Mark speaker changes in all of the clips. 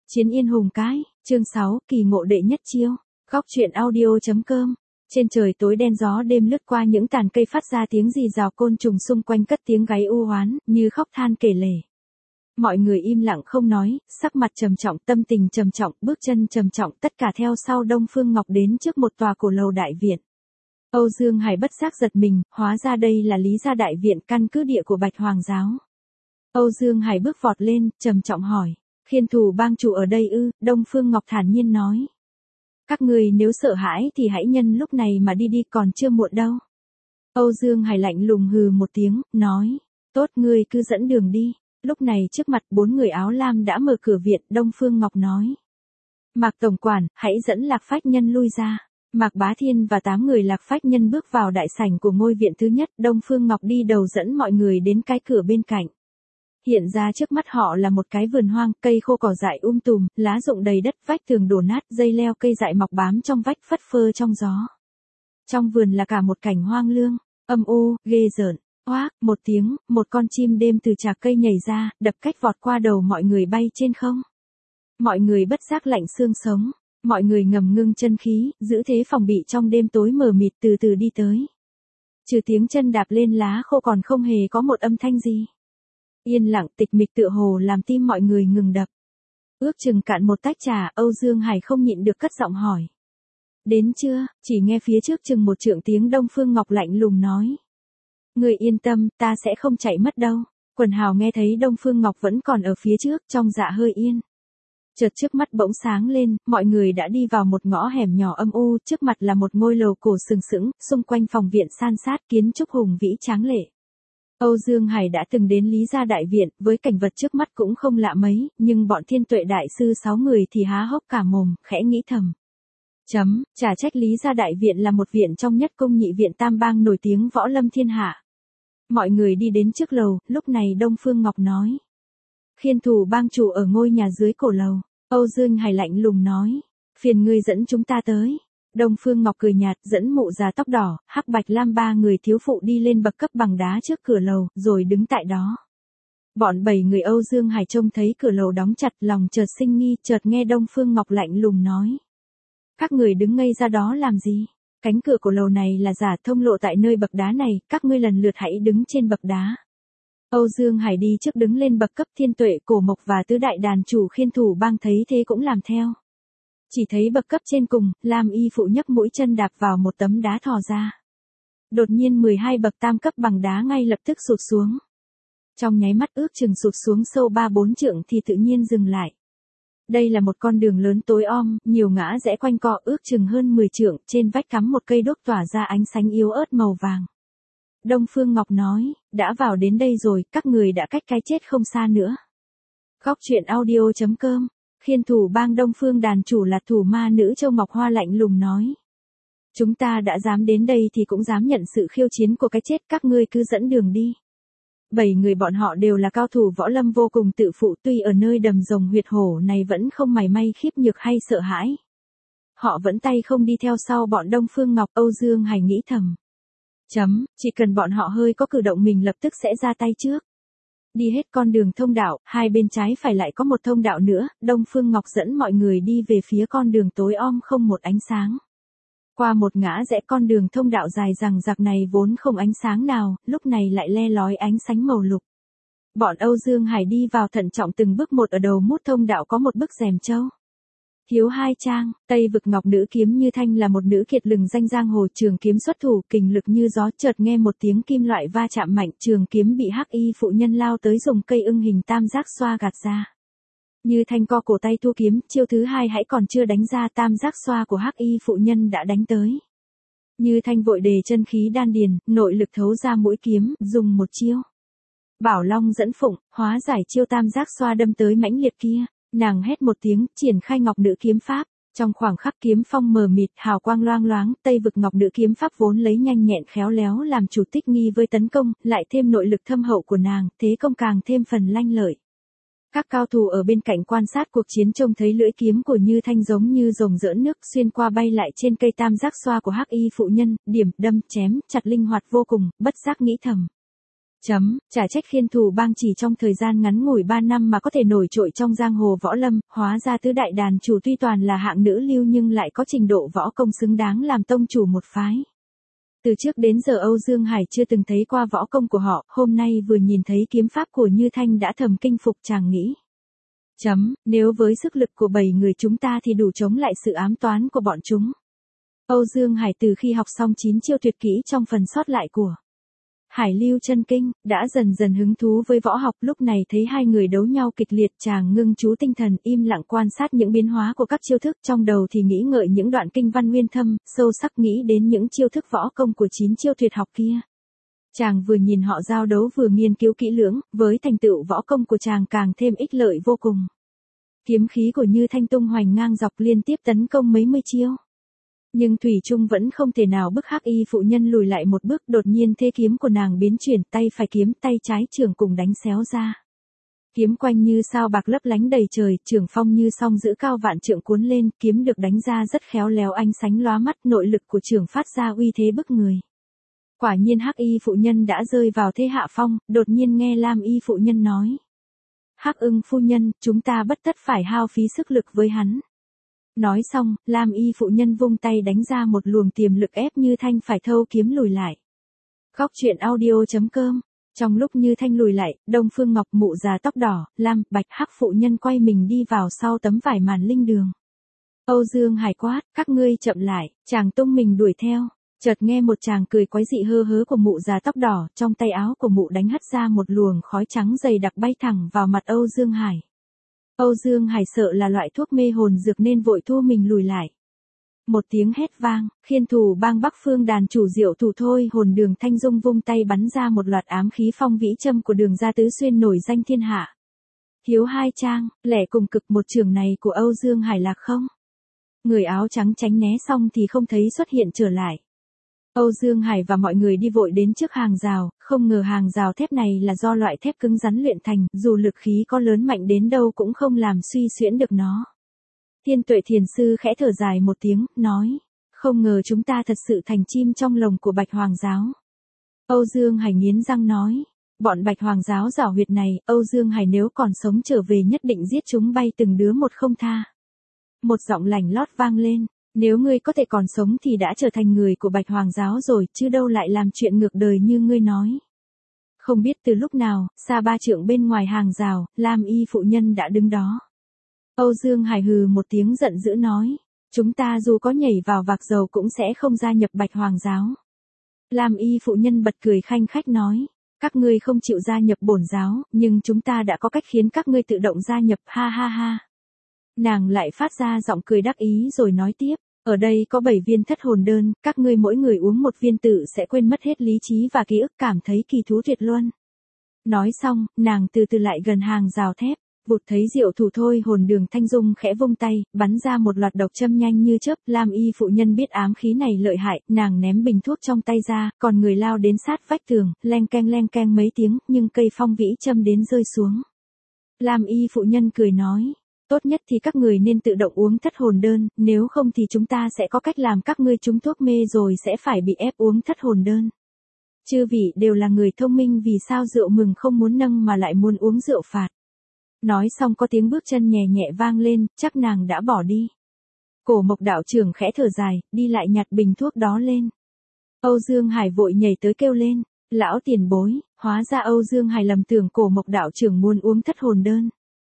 Speaker 1: Chiến Yên Hùng Cái, chương 6, kỳ ngộ đệ nhất chiêu. Góc truyện audio.com. Trên trời tối đen gió đêm lướt qua những tàn cây phát ra tiếng rì rào, côn trùng xung quanh cất tiếng gáy u oán, như khóc than kể lể. Mọi người im lặng không nói, sắc mặt trầm trọng, tâm tình trầm trọng, bước chân trầm trọng, tất cả theo sau Đông Phương Ngọc đến trước một tòa cổ lầu đại viện. Âu Dương Hải bất giác giật mình, hóa ra đây là Lý Gia đại viện, căn cứ địa của Bạch Hoàng giáo. Âu Dương Hải bước vọt lên, trầm trọng hỏi. Khiên Thủ bang chủ ở đây ư? Đông Phương Ngọc thản nhiên nói. Các người nếu sợ hãi thì hãy nhân lúc này mà đi đi, còn chưa muộn đâu. Âu Dương Hải lạnh lùng hừ một tiếng, nói. Tốt, ngươi cứ dẫn đường đi. Lúc này trước mặt 4 người áo lam đã mở cửa viện. Đông Phương Ngọc nói. Mạc tổng quản, hãy dẫn Lạc Phách Nhân lui ra. Mạc Bá Thiên và 8 người Lạc Phách Nhân bước vào đại sảnh của ngôi viện thứ nhất. Đông Phương Ngọc đi đầu dẫn mọi người đến cái cửa bên cạnh. Hiện ra trước mắt họ là một cái vườn hoang, cây khô cỏ dại tùm, lá rụng đầy đất, vách tường đổ nát, dây leo cây dại mọc bám trong vách phất phơ trong gió. Trong vườn là cả một cảnh hoang lương, âm u, ghê rợn. Oác, một tiếng, một con chim đêm từ trạc cây nhảy ra, đập cách vọt qua đầu mọi người bay trên không. Mọi người bất giác lạnh xương sống, mọi người ngầm ngưng chân khí, giữ thế phòng bị trong đêm tối mờ mịt, từ từ đi tới. Trừ tiếng chân đạp lên lá khô còn không hề có một âm thanh gì. Yên lặng tịch mịch tựa hồ làm tim mọi người ngừng đập. Ước chừng cạn một tách trà, Âu Dương Hải không nhịn được cất giọng hỏi. Đến chưa? Chỉ nghe phía trước chừng một trượng tiếng Đông Phương Ngọc lạnh lùng nói. Người yên tâm, ta sẽ không chạy mất đâu. Quần hào nghe thấy Đông Phương Ngọc vẫn còn ở phía trước, trong dạ hơi yên. Chợt trước mắt bỗng sáng lên, mọi người đã đi vào một ngõ hẻm nhỏ âm u, trước mặt là một ngôi lầu cổ sừng sững, xung quanh phòng viện san sát, kiến trúc hùng vĩ tráng lệ. Âu Dương Hải đã từng đến Lý Gia đại viện, với cảnh vật trước mắt cũng không lạ mấy, nhưng bọn Thiên Tuệ đại sư 6 người thì há hốc cả mồm, khẽ nghĩ thầm. Chả trách Lý Gia đại viện là một viện trong nhất công nhị viện tam bang nổi tiếng võ lâm thiên hạ. Mọi người đi đến trước lầu, lúc này Đông Phương Ngọc nói. Khiên Thủ bang chủ ở ngôi nhà dưới cổ lầu. Âu Dương Hải lạnh lùng nói. Phiền ngươi dẫn chúng ta tới. Đông Phương Ngọc cười nhạt, dẫn mụ già tóc đỏ, hắc bạch lam 3 người thiếu phụ đi lên bậc cấp bằng đá trước cửa lầu, rồi đứng tại đó. Bọn 7 người Âu Dương Hải trông thấy cửa lầu đóng chặt, lòng chợt sinh nghi, chợt nghe Đông Phương Ngọc lạnh lùng nói. Các người đứng ngây ra đó làm gì? Cánh cửa của lầu này là giả, thông lộ tại nơi bậc đá này, các ngươi lần lượt hãy đứng trên bậc đá. Âu Dương Hải đi trước đứng lên bậc cấp. Thiên Tuệ, Cổ Mộc và tứ đại đàn chủ Khiên Thủ bang thấy thế cũng làm theo. Chỉ thấy bậc cấp trên cùng, Lam y phụ nhấc mũi chân đạp vào một tấm đá thò ra. Đột nhiên 12 bậc tam cấp bằng đá ngay lập tức sụt xuống. Trong nháy mắt ước chừng sụt xuống sâu 3-4 trượng thì tự nhiên dừng lại. Đây là một con đường lớn tối om, nhiều ngã rẽ quanh co, ước chừng hơn 10 trượng, trên vách cắm một cây đuốc tỏa ra ánh sáng yếu ớt màu vàng. Đông Phương Ngọc nói, đã vào đến đây rồi, các người đã cách cái chết không xa nữa. Góc truyện audio.com. Khiên Thủ bang Đông Phương đàn chủ là thủ ma nữ Châu Ngọc Hoa lạnh lùng nói. Chúng ta đã dám đến đây thì cũng dám nhận sự khiêu chiến của cái chết, các ngươi cứ dẫn đường đi. 7 người bọn họ đều là cao thủ võ lâm vô cùng tự phụ, tuy ở nơi đầm rồng huyệt hổ này vẫn không mảy may khiếp nhược hay sợ hãi. Họ vẫn tay không đi theo sau bọn Đông Phương Ngọc. Âu Dương Hải nghĩ thầm. Chỉ cần bọn họ hơi có cử động mình lập tức sẽ ra tay trước. Đi hết con đường thông đạo, hai bên trái phải lại có một thông đạo nữa, Đông Phương Ngọc dẫn mọi người đi về phía con đường tối om không một ánh sáng. Qua một ngã rẽ, con đường thông đạo dài rằng rạc này vốn không ánh sáng nào, lúc này lại le lói ánh sáng màu lục. Bọn Âu Dương Hải đi vào thận trọng từng bước một, ở đầu mút thông đạo có một bức rèm châu. Thiếu 2 trang, Tây Vực Ngọc Nữ Kiếm Như Thanh là một nữ kiệt lừng danh giang hồ, trường kiếm xuất thủ, kình lực như gió, chợt nghe một tiếng kim loại va chạm mạnh, trường kiếm bị hắc y phụ nhân lao tới dùng cây ưng hình tam giác xoa gạt ra. Như Thanh co cổ tay thu kiếm, chiêu thứ 2 hãy còn chưa đánh ra, tam giác xoa của hắc y phụ nhân đã đánh tới. Như Thanh vội đề chân khí đan điền, nội lực thấu ra mũi kiếm, dùng một chiêu. Bảo Long dẫn phụng, hóa giải chiêu tam giác xoa đâm tới mãnh liệt kia. Nàng hét một tiếng, triển khai Ngọc Nữ kiếm pháp. Trong khoảng khắc kiếm phong mờ mịt, hào quang loang loáng, Tây Vực Ngọc Nữ kiếm pháp vốn lấy nhanh nhẹn khéo léo làm chủ tích nghi với tấn công, lại thêm nội lực thâm hậu của nàng, thế công càng thêm phần lanh lợi. Các cao thủ ở bên cạnh quan sát cuộc chiến trông thấy lưỡi kiếm của Như Thanh giống như rồng rỡn nước, xuyên qua bay lại trên cây tam giác xoa của hắc y phụ nhân, điểm, đâm, chém, chặt linh hoạt vô cùng, bất giác nghĩ thầm. Chả trách Khiên Thù Bang chỉ trong thời gian ngắn ngủi 3 năm mà có thể nổi trội trong giang hồ võ lâm, hóa ra tứ đại đàn chủ tuy toàn là hạng nữ lưu nhưng lại có trình độ võ công xứng đáng làm tông chủ một phái. Từ trước đến giờ Âu Dương Hải chưa từng thấy qua võ công của họ, hôm nay vừa nhìn thấy kiếm pháp của Như Thanh đã thầm kinh phục, chàng nghĩ. Nếu với sức lực của 7 người chúng ta thì đủ chống lại sự ám toán của bọn chúng. Âu Dương Hải từ khi học xong 9 chiêu tuyệt kỹ trong phần sót lại của Hải Lưu Chân Kinh, đã dần dần hứng thú với võ học, lúc này thấy hai người đấu nhau kịch liệt, chàng ngưng chú tinh thần, im lặng quan sát những biến hóa của các chiêu thức, trong đầu thì nghĩ ngợi những đoạn kinh văn nguyên thâm, sâu sắc nghĩ đến những chiêu thức võ công của 9 chiêu tuyệt học kia. Chàng vừa nhìn họ giao đấu vừa nghiên cứu kỹ lưỡng, với thành tựu võ công của chàng càng thêm ích lợi vô cùng. Kiếm khí của Như Thanh tung hoành ngang dọc liên tiếp tấn công mấy mươi chiêu. Nhưng thủy chung vẫn không thể nào bức Hắc Y phụ nhân lùi lại một bước, đột nhiên thế kiếm của nàng biến chuyển, tay phải kiếm, tay trái trường cùng đánh xéo ra. Kiếm quanh như sao bạc lấp lánh đầy trời, trường phong như song giữ cao vạn trượng cuốn lên, kiếm được đánh ra rất khéo léo ánh sánh lóa mắt, nội lực của trường phát ra uy thế bức người. Quả nhiên Hắc Y phụ nhân đã rơi vào thế hạ phong, đột nhiên nghe Lam Y phụ nhân nói. Hắc Ưng phu nhân, chúng ta bất tất phải hao phí sức lực với hắn. Nói xong, Lam Y phụ nhân vung tay đánh ra một luồng tiềm lực ép Như Thanh phải thâu kiếm lùi lại. Góc truyện audio.com. Trong lúc Như Thanh lùi lại, Đông Phương Ngọc, mụ già tóc đỏ, Lam, Bạch, Hắc phụ nhân quay mình đi vào sau tấm vải màn linh đường. Âu Dương Hải quát, các ngươi chậm lại, chàng tung mình đuổi theo. Chợt nghe một chàng cười quái dị hơ hớ của mụ già tóc đỏ, trong tay áo của mụ đánh hất ra một luồng khói trắng dày đặc bay thẳng vào mặt Âu Dương Hải. Âu Dương Hải sợ là loại thuốc mê hồn dược nên vội thua mình lùi lại. Một tiếng hét vang, Khiên Thù Bang Bắc Phương đàn chủ Diệu Thủ Thôi Hồn Đường Thanh Dung vung tay bắn ra một loạt ám khí phong vĩ châm của Đường Gia Tứ Xuyên nổi danh thiên hạ. Thiếu hai trang, lẻ cùng cực, một trường này của Âu Dương Hải là không. Người áo trắng tránh né xong thì không thấy xuất hiện trở lại. Âu Dương Hải và mọi người đi vội đến trước hàng rào, không ngờ hàng rào thép này là do loại thép cứng rắn luyện thành, dù lực khí có lớn mạnh đến đâu cũng không làm suy xuyễn được nó. Thiên Tuệ Thiền Sư khẽ thở dài một tiếng, nói, không ngờ chúng ta thật sự thành chim trong lồng của Bạch Hoàng Giáo. Âu Dương Hải nghiến răng nói, bọn Bạch Hoàng Giáo giảo huyệt này, Âu Dương Hải nếu còn sống trở về nhất định giết chúng bay từng đứa một không tha. Một giọng lành lót vang lên. Nếu ngươi có thể còn sống thì đã trở thành người của Bạch Hoàng Giáo rồi, chứ đâu lại làm chuyện ngược đời như ngươi nói. Không biết từ lúc nào, xa 3 trượng bên ngoài hàng rào, Lam Y phụ nhân đã đứng đó. Âu Dương Hải hừ một tiếng giận dữ nói, chúng ta dù có nhảy vào vạc dầu cũng sẽ không gia nhập Bạch Hoàng Giáo. Lam Y phụ nhân bật cười khanh khách nói, các ngươi không chịu gia nhập bổn giáo, nhưng chúng ta đã có cách khiến các ngươi tự động gia nhập, ha ha ha. Nàng lại phát ra giọng cười đắc ý rồi nói tiếp, ở đây có 7 viên thất hồn đơn, các ngươi mỗi người uống một viên tự sẽ quên mất hết lý trí và ký ức, cảm thấy kỳ thú tuyệt luân. Nói xong, nàng từ từ lại gần hàng rào thép, vụt thấy Diệu Thủ Thôi Hồn Đường Thanh Dung khẽ vung tay, bắn ra một loạt độc châm nhanh như chớp. Lam Y phụ nhân biết ám khí này lợi hại, nàng ném bình thuốc trong tay ra, còn người lao đến sát vách tường, leng keng mấy tiếng, nhưng cây phong vĩ châm đến rơi xuống. Lam Y phụ nhân cười nói, tốt nhất thì các người nên tự động uống thất hồn đơn, nếu không thì chúng ta sẽ có cách làm các ngươi trúng thuốc mê rồi sẽ phải bị ép uống thất hồn đơn. Chư vị đều là người thông minh, vì sao rượu mừng không muốn nâng mà lại muốn uống rượu phạt. Nói xong có tiếng bước chân nhẹ nhẹ vang lên, chắc nàng đã bỏ đi. Cổ Mộc đạo trưởng khẽ thở dài, đi lại nhặt bình thuốc đó lên. Âu Dương Hải vội nhảy tới kêu lên, lão tiền bối, hóa ra Âu Dương Hải lầm tưởng Cổ Mộc đạo trưởng muốn uống thất hồn đơn.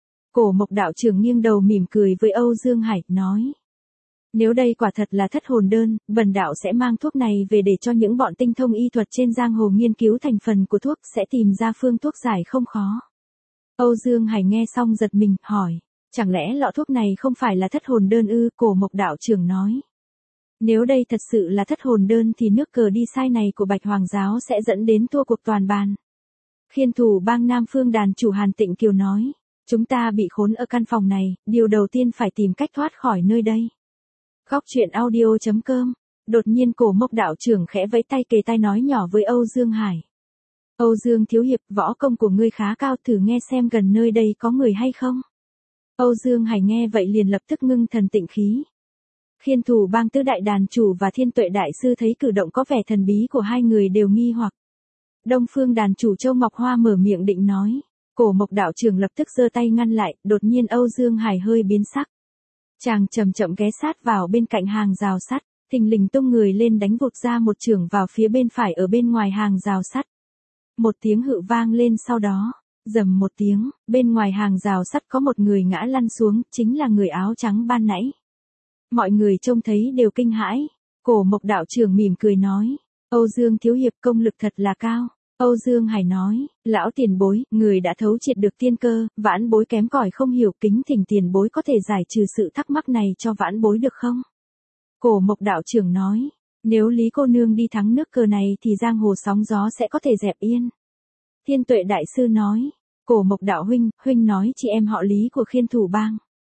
Speaker 1: Cổ Mộc đạo trưởng nghiêng đầu mỉm cười với Âu Dương Hải, nói. Nếu đây quả thật là thất hồn đơn, bần đạo sẽ mang thuốc này về để cho những bọn tinh thông y thuật trên giang hồ nghiên cứu thành phần của thuốc, sẽ tìm ra phương thuốc giải không khó. Âu Dương Hải nghe xong giật mình, hỏi, chẳng lẽ lọ thuốc này không phải là thất hồn đơn ư? Cổ Mộc đạo trưởng nói. Nếu đây thật sự là thất hồn đơn thì nước cờ đi sai này của Bạch Hoàng Giáo sẽ dẫn đến thua cuộc toàn bàn. Khiên Thù Bang Nam Phương đàn chủ Hàn Tịnh Kiều nói. Chúng ta bị khốn ở căn phòng này, điều đầu tiên phải tìm cách thoát khỏi nơi đây. Góc truyện audio.com. Đột nhiên Cổ Mộc đạo trưởng khẽ vẫy tay kề tai nói nhỏ với Âu Dương Hải. Âu Dương thiếu hiệp, võ công của ngươi khá cao, thử nghe xem gần nơi đây có người hay không. Âu Dương Hải nghe vậy liền lập tức ngưng thần tịnh khí. Khiên Thù Bang tứ đại đàn chủ và Thiên Tuệ đại sư thấy cử động có vẻ thần bí của hai người đều nghi hoặc. Đông Phương đàn chủ Châu Ngọc Hoa mở miệng định nói. Cổ Mộc đạo trưởng lập tức giơ tay ngăn lại, đột nhiên Âu Dương Hải hơi biến sắc. Chàng chậm chậm ghé sát vào bên cạnh hàng rào sắt, thình lình tung người lên đánh vụt ra một chưởng vào phía bên phải ở bên ngoài hàng rào sắt. Một tiếng hự vang lên sau đó, rầm một tiếng, bên ngoài hàng rào sắt có một người ngã lăn xuống, chính là người áo trắng ban nãy. Mọi người trông thấy đều kinh hãi. Cổ Mộc đạo trưởng mỉm cười nói, Âu Dương thiếu hiệp công lực thật là cao. Âu Dương Hải nói, lão tiền bối, người đã thấu triệt được tiên cơ, vãn bối kém cỏi không hiểu, kính thỉnh tiền bối có thể giải trừ sự thắc mắc này cho vãn bối được không? Cổ Mộc đạo trưởng nói, nếu Lý cô nương đi thắng nước cờ này thì giang hồ sóng gió sẽ có thể dẹp yên. Thiên Tuệ đại sư nói, Cổ Mộc đạo huynh nói chị em họ Lý của Khiên Thủ Bang.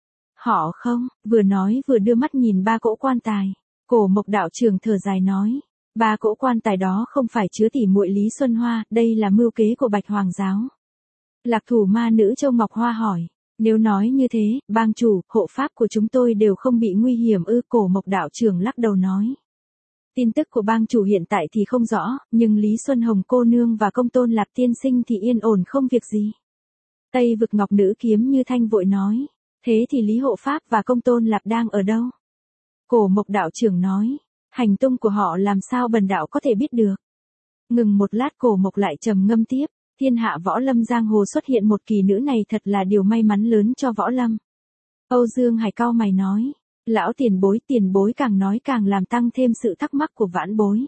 Speaker 1: Họ không, vừa nói vừa đưa mắt nhìn ba cỗ quan tài. Cổ Mộc đạo trưởng thở dài nói, ba cỗ quan tài đó không phải chứa tỷ muội Lý Xuân Hoa, đây là mưu kế của Bạch Hoàng giáo. Lạc thủ ma nữ Châu Ngọc Hoa hỏi, nếu nói như thế, bang chủ, hộ pháp của chúng tôi đều không bị nguy hiểm ư? Cổ Mộc đạo trưởng lắc đầu nói. Tin tức của bang chủ hiện tại thì không rõ, nhưng Lý Xuân Hồng cô nương và Công Tôn Lạp tiên sinh thì yên ổn không việc gì. Tây Vực Ngọc nữ kiếm như thanh vội nói, thế thì Lý hộ pháp và Công Tôn Lạp đang ở đâu? Cổ Mộc đạo trưởng nói, hành tung của họ làm sao bần đạo có thể biết được. Ngừng một lát Cổ Mộc lại trầm ngâm tiếp, thiên hạ võ lâm giang hồ xuất hiện một kỳ nữ này thật là điều may mắn lớn cho võ lâm. Âu Dương Hải cau mày nói, lão tiền bối càng nói càng làm tăng thêm sự thắc mắc của vãn bối.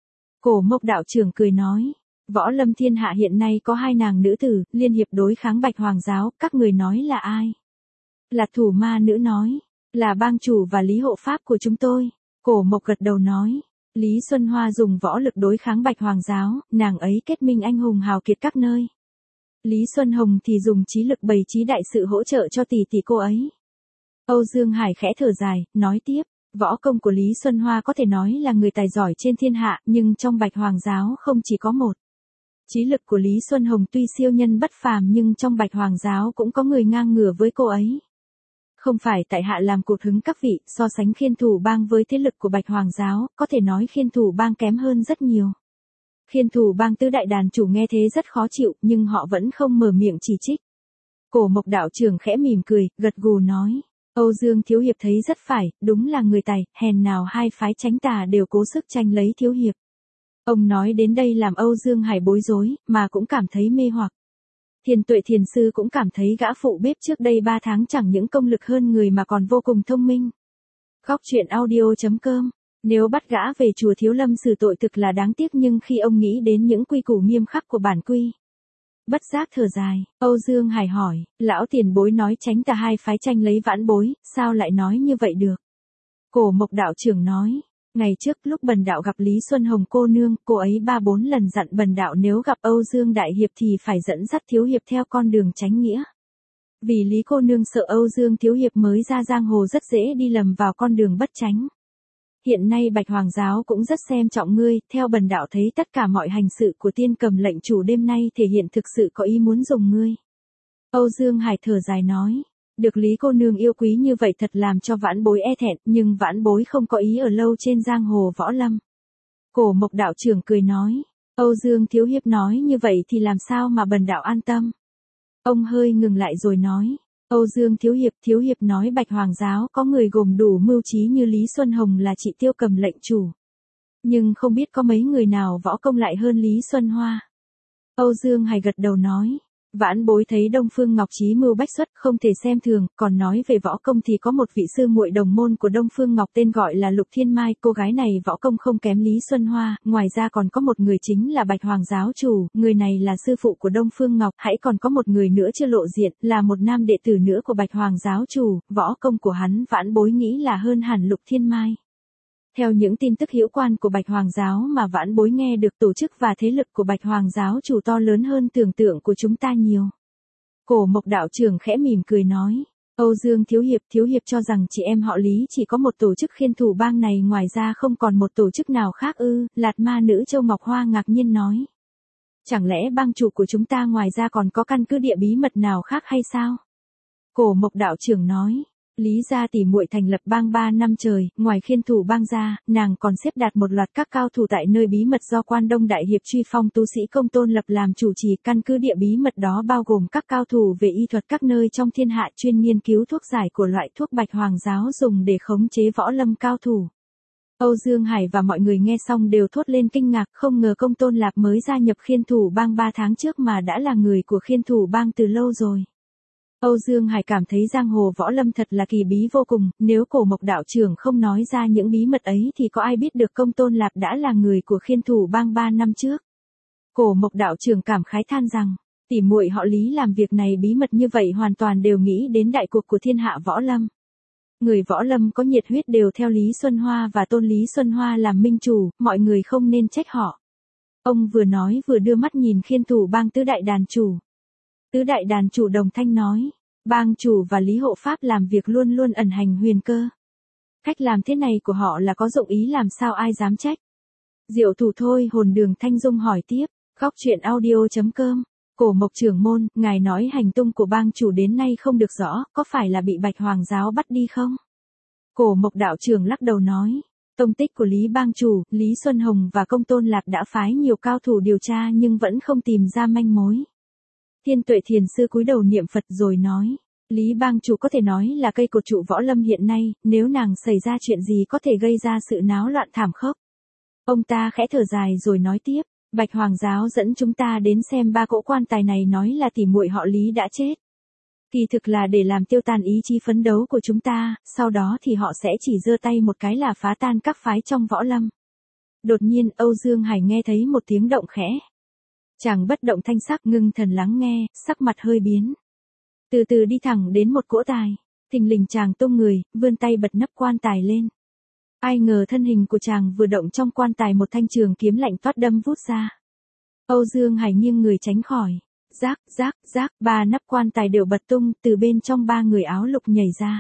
Speaker 1: Cổ Mộc đạo trưởng cười nói, võ lâm thiên hạ hiện nay có hai nàng nữ tử, liên hiệp đối kháng Bạch Hoàng giáo, các người nói là ai? Lạc thủ ma nữ nói, là bang chủ và Lý hộ pháp của chúng tôi. Cổ Mộc gật đầu nói, Lý Xuân Hoa dùng võ lực đối kháng Bạch Hoàng giáo, nàng ấy kết minh anh hùng hào kiệt các nơi. Lý Xuân Hồng thì dùng trí lực bày trí đại sự hỗ trợ cho tỷ tỷ cô ấy. Âu Dương Hải khẽ thở dài, nói tiếp, võ công của Lý Xuân Hoa có thể nói là người tài giỏi trên thiên hạ, nhưng trong Bạch Hoàng giáo không chỉ có một. Trí lực của Lý Xuân Hồng tuy siêu nhân bất phàm nhưng trong Bạch Hoàng giáo cũng có người ngang ngửa với cô ấy. Không phải tại hạ làm cột hứng các vị, so sánh Khiên Thủ Bang với thế lực của Bạch Hoàng giáo, có thể nói Khiên Thủ Bang kém hơn rất nhiều. Khiên Thủ Bang tứ đại đàn chủ nghe thế rất khó chịu, nhưng họ vẫn không mở miệng chỉ trích. Cổ Mộc đạo trưởng khẽ mỉm cười, gật gù nói, Âu Dương thiếu hiệp thấy rất phải, đúng là người tài, hèn nào hai phái tránh tà đều cố sức tranh lấy thiếu hiệp. Ông nói đến đây làm Âu Dương Hải bối rối, mà cũng cảm thấy mê hoặc. Thiền Tuệ thiền sư cũng cảm thấy gã phụ bếp trước đây 3 tháng chẳng những công lực hơn người mà còn vô cùng thông minh. Góc truyện audio.com. Nếu bắt gã về chùa Thiếu Lâm xử tội thực là đáng tiếc, nhưng khi ông nghĩ đến những quy củ nghiêm khắc của bản quy, bất giác thở dài. Âu Dương Hải hỏi, lão tiền bối nói tránh tà hai phái tranh lấy vãn bối, sao lại nói như vậy được? Cổ Mộc đạo trưởng nói, ngày trước lúc bần đạo gặp Lý Xuân Hồng cô nương, cô ấy 3-4 lần dặn bần đạo nếu gặp Âu Dương đại hiệp thì phải dẫn dắt thiếu hiệp theo con đường chánh nghĩa. Vì Lý cô nương sợ Âu Dương thiếu hiệp mới ra giang hồ rất dễ đi lầm vào con đường bất chánh. Hiện nay Bạch Hoàng giáo cũng rất xem trọng ngươi, theo bần đạo thấy tất cả mọi hành sự của Tiên Cầm lệnh chủ đêm nay thể hiện thực sự có ý muốn dùng ngươi. Âu Dương Hải thở dài nói, được Lý cô nương yêu quý như vậy thật làm cho vãn bối e thẹn, nhưng vãn bối không có ý ở lâu trên giang hồ võ lâm. Cổ Mộc đạo trưởng cười nói, Âu Dương thiếu hiệp nói như vậy thì làm sao mà bần đạo an tâm. Ông hơi ngừng lại rồi nói, Âu Dương thiếu hiệp nói Bạch Hoàng giáo có người gồm đủ mưu trí như Lý Xuân Hồng là chị Tiêu Cầm lệnh chủ. Nhưng không biết có mấy người nào võ công lại hơn Lý Xuân Hoa. Âu Dương Hải gật đầu nói, vãn bối thấy Đông Phương Ngọc trí mưu bách xuất không thể xem thường, còn nói về võ công thì có một vị sư muội đồng môn của Đông Phương Ngọc tên gọi là Lục Thiên Mai, cô gái này võ công không kém Lý Xuân Hoa, ngoài ra còn có một người chính là Bạch Hoàng giáo chủ, người này là sư phụ của Đông Phương Ngọc, hãy còn có một người nữa chưa lộ diện, là một nam đệ tử nữa của Bạch Hoàng giáo chủ, võ công của hắn vãn bối nghĩ là hơn hẳn Lục Thiên Mai. Theo những tin tức hữu quan của Bạch Hoàng giáo mà vãn bối nghe được, tổ chức và thế lực của Bạch Hoàng giáo chủ to lớn hơn tưởng tượng của chúng ta nhiều. Cổ Mộc đạo trưởng khẽ mỉm cười nói, Âu Dương thiếu hiệp cho rằng chị em họ Lý chỉ có một tổ chức Khiên Thủ Bang này, ngoài ra không còn một tổ chức nào khác ư? Lạt ma nữ Châu Ngọc Hoa ngạc nhiên nói, chẳng lẽ bang chủ của chúng ta ngoài ra còn có căn cứ địa bí mật nào khác hay sao? Cổ Mộc đạo trưởng nói, Lý gia tỷ muội thành lập bang 3 năm trời, ngoài Khiên Thủ bang ra, nàng còn xếp đặt một loạt các cao thủ tại nơi bí mật do Quan Đông Đại Hiệp truy phong tu sĩ Công Tôn Lập làm chủ trì. Căn cứ địa bí mật đó bao gồm các cao thủ về y thuật các nơi trong thiên hạ chuyên nghiên cứu thuốc giải của loại thuốc Bạch Hoàng giáo dùng để khống chế võ lâm cao thủ. Âu Dương Hải và mọi người nghe xong đều thốt lên kinh ngạc, không ngờ Công Tôn Lạc mới gia nhập Khiên Thủ bang 3 tháng trước mà đã là người của Khiên Thủ bang từ lâu rồi. Âu Dương Hải cảm thấy giang hồ võ lâm thật là kỳ bí vô cùng, nếu Cổ Mộc đạo trưởng không nói ra những bí mật ấy thì có ai biết được Công Tôn Lạc đã là người của Khiên Thủ bang 3 năm trước. Cổ Mộc đạo trưởng cảm khái than rằng, tỷ muội họ Lý làm việc này bí mật như vậy hoàn toàn đều nghĩ đến đại cuộc của thiên hạ võ lâm. Người võ lâm có nhiệt huyết đều theo Lý Xuân Hoa và tôn Lý Xuân Hoa làm minh chủ, mọi người không nên trách họ. Ông vừa nói vừa đưa mắt nhìn Khiên Thủ bang tứ đại đàn chủ. Tứ đại đàn chủ đồng thanh nói, bang chủ và Lý Hộ Pháp làm việc luôn luôn ẩn hành huyền cơ. Cách làm thế này của họ là có dụng ý làm sao ai dám trách. Diệu thủ thôi. Hồn Đường Thanh Dung hỏi tiếp, góc truyện audio.com. Cổ Mộc trưởng môn, ngài nói hành tung của bang chủ đến nay không được rõ, có phải là bị Bạch Hoàng giáo bắt đi không? Cổ Mộc đạo trưởng lắc đầu nói, tông tích của Lý bang chủ, Lý Xuân Hồng và Công Tôn Lạc đã phái nhiều cao thủ điều tra nhưng vẫn không tìm ra manh mối. Thiên Tuệ thiền sư cúi đầu niệm Phật rồi nói, Lý bang chủ có thể nói là cây cột trụ võ lâm hiện nay, nếu nàng xảy ra chuyện gì có thể gây ra sự náo loạn thảm khốc. Ông ta khẽ thở dài rồi nói tiếp, Bạch Hoàng giáo dẫn chúng ta đến xem 3 cỗ quan tài này nói là tỷ muội họ Lý đã chết. Kỳ thực là để làm tiêu tan ý chí phấn đấu của chúng ta, sau đó thì họ sẽ chỉ giơ tay một cái là phá tan các phái trong võ lâm. Đột nhiên Âu Dương Hải nghe thấy một tiếng động khẽ. Chàng bất động thanh sắc, ngưng thần lắng nghe, sắc mặt hơi biến. Từ từ đi thẳng đến một cỗ tài, thình lình chàng tung người, vươn tay bật nắp quan tài lên. Ai ngờ thân hình của chàng vừa động trong quan tài một thanh trường kiếm lạnh toát đâm vút ra. Âu Dương Hải nghiêng người tránh khỏi. Rác, rác, rác, 3 nắp quan tài đều bật tung, từ bên trong 3 người áo lục nhảy ra.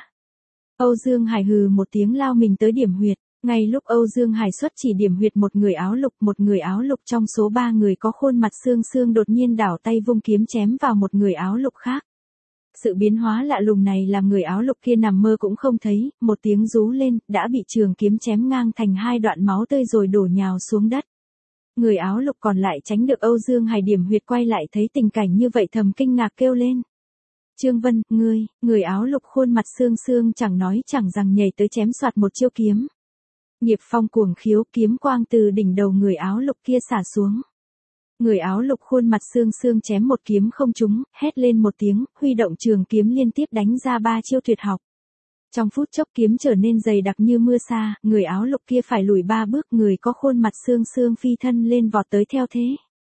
Speaker 1: Âu Dương Hải hừ một tiếng lao mình tới điểm huyệt. Ngay lúc Âu Dương Hải xuất chỉ điểm huyệt một người áo lục trong số 3 người có khuôn mặt xương xương đột nhiên đảo tay vung kiếm chém vào một người áo lục khác. Sự biến hóa lạ lùng này làm người áo lục kia nằm mơ cũng không thấy, một tiếng rú lên, đã bị trường kiếm chém ngang thành 2 đoạn máu tươi rồi đổ nhào xuống đất. Người áo lục còn lại tránh được Âu Dương Hải điểm huyệt quay lại thấy tình cảnh như vậy thầm kinh ngạc kêu lên. Trương Vân, người áo lục khuôn mặt xương xương chẳng nói chẳng rằng nhảy tới chém soạt một chiêu kiếm. Nghiệp phong cuồng khiếu, kiếm quang từ đỉnh đầu người áo lục kia xả xuống. Người áo lục khuôn mặt xương xương chém một kiếm không trúng, hét lên một tiếng, huy động trường kiếm liên tiếp đánh ra 3 chiêu tuyệt học. Trong phút chốc kiếm trở nên dày đặc như mưa sa, người áo lục kia phải lùi 3 bước, người có khuôn mặt xương xương phi thân lên vọt tới theo thế.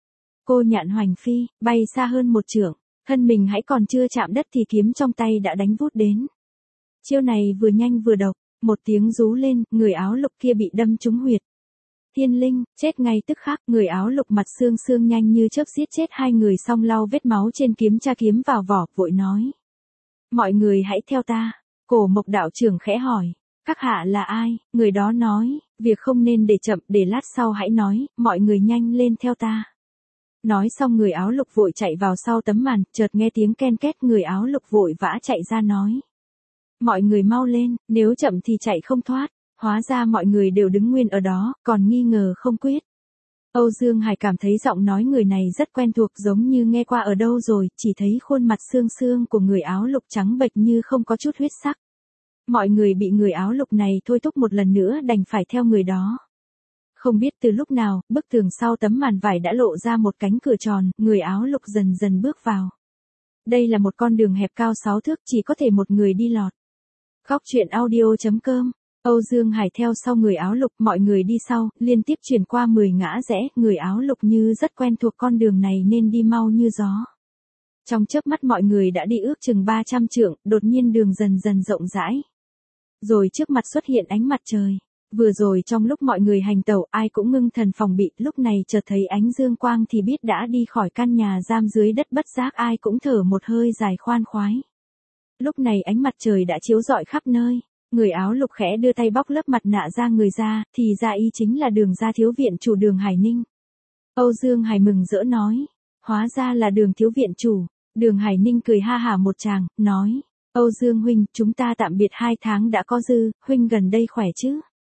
Speaker 1: Cô Nhạn Hoành phi, bay xa hơn 1 trượng, thân mình hãy còn chưa chạm đất thì kiếm trong tay đã đánh vút đến. Chiêu này vừa nhanh vừa độc, một tiếng rú lên, người áo lục kia bị đâm trúng huyệt. Thiên linh, chết ngay tức khắc, người áo lục mặt xương xương nhanh như chớp giết chết 2 người xong lau vết máu trên kiếm tra kiếm vào vỏ, vội nói. Mọi người hãy theo ta. Cổ Mộc đạo trưởng khẽ hỏi, các hạ là ai? Người đó nói, việc không nên để chậm, để lát sau hãy nói, mọi người nhanh lên theo ta. Nói xong người áo lục vội chạy vào sau tấm màn, chợt nghe tiếng ken két, người áo lục vội vã chạy ra nói. Mọi người mau lên, nếu chậm thì chạy không thoát. Hóa ra mọi người đều đứng nguyên ở đó, còn nghi ngờ không quyết. Âu Dương Hải cảm thấy giọng nói người này rất quen thuộc, giống như nghe qua ở đâu rồi, chỉ thấy khuôn mặt xương xương của người áo lục trắng bệch như không có chút huyết sắc. Mọi người bị người áo lục này thôi thúc một lần nữa đành phải theo người đó. Không biết từ lúc nào, bức tường sau tấm màn vải đã lộ ra một cánh cửa tròn, người áo lục dần dần bước vào. Đây là một con đường hẹp cao 6 thước, chỉ có thể một người đi lọt. Góc truyện audio.com. Âu Dương Hải theo sau người áo lục, mọi người đi sau, liên tiếp chuyển qua 10 ngã rẽ, người áo lục như rất quen thuộc con đường này nên đi mau như gió. Trong chớp mắt mọi người đã đi ước chừng 300 trượng, đột nhiên đường dần dần rộng rãi. Rồi trước mặt xuất hiện ánh mặt trời. Vừa rồi trong lúc mọi người hành tẩu ai cũng ngưng thần phòng bị, lúc này chợt thấy ánh dương quang thì biết đã đi khỏi căn nhà giam dưới đất, bất giác ai cũng thở một hơi dài khoan khoái. Lúc này ánh mặt trời đã chiếu rọi khắp nơi. Người áo lục khẽ đưa tay bóc lớp mặt nạ ra người ra, thì ra y chính là Đường gia thiếu viện chủ Đường Hải Ninh. Âu Dương Hải mừng rỡ nói, hóa ra là Đường thiếu viện chủ. Đường Hải Ninh cười ha hả một tràng, nói, Âu Dương huynh, chúng ta tạm biệt 2 tháng đã có dư, huynh gần đây khỏe chứ?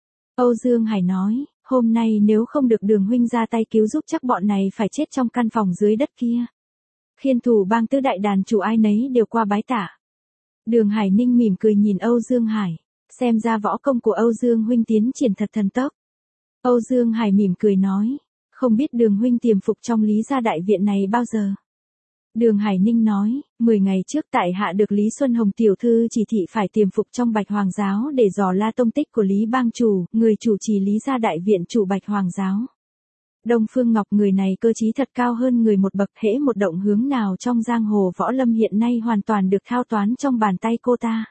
Speaker 1: Âu Dương Hải nói, hôm nay nếu không được Đường huynh ra tay cứu giúp chắc bọn này phải chết trong căn phòng dưới đất kia. Khiên thủ bang tứ đại đàn chủ ai nấy đều qua bái tạ. Đường Hải Ninh mỉm cười nhìn Âu Dương Hải, xem ra võ công của Âu Dương huynh tiến triển thật thần tốc. Âu Dương Hải mỉm cười nói, không biết Đường huynh tiềm phục trong Lý gia đại viện này bao giờ? Đường Hải Ninh nói, 10 ngày trước tại hạ được Lý Xuân Hồng tiểu thư chỉ thị phải tiềm phục trong Bạch Hoàng giáo để dò la tông tích của Lý bang chủ, người chủ trì Lý gia đại viện chủ Bạch Hoàng giáo. Đông Phương Ngọc người này cơ trí thật cao hơn người một bậc, hễ một động hướng nào trong giang hồ võ lâm hiện nay hoàn toàn được thao toán trong bàn tay cô ta.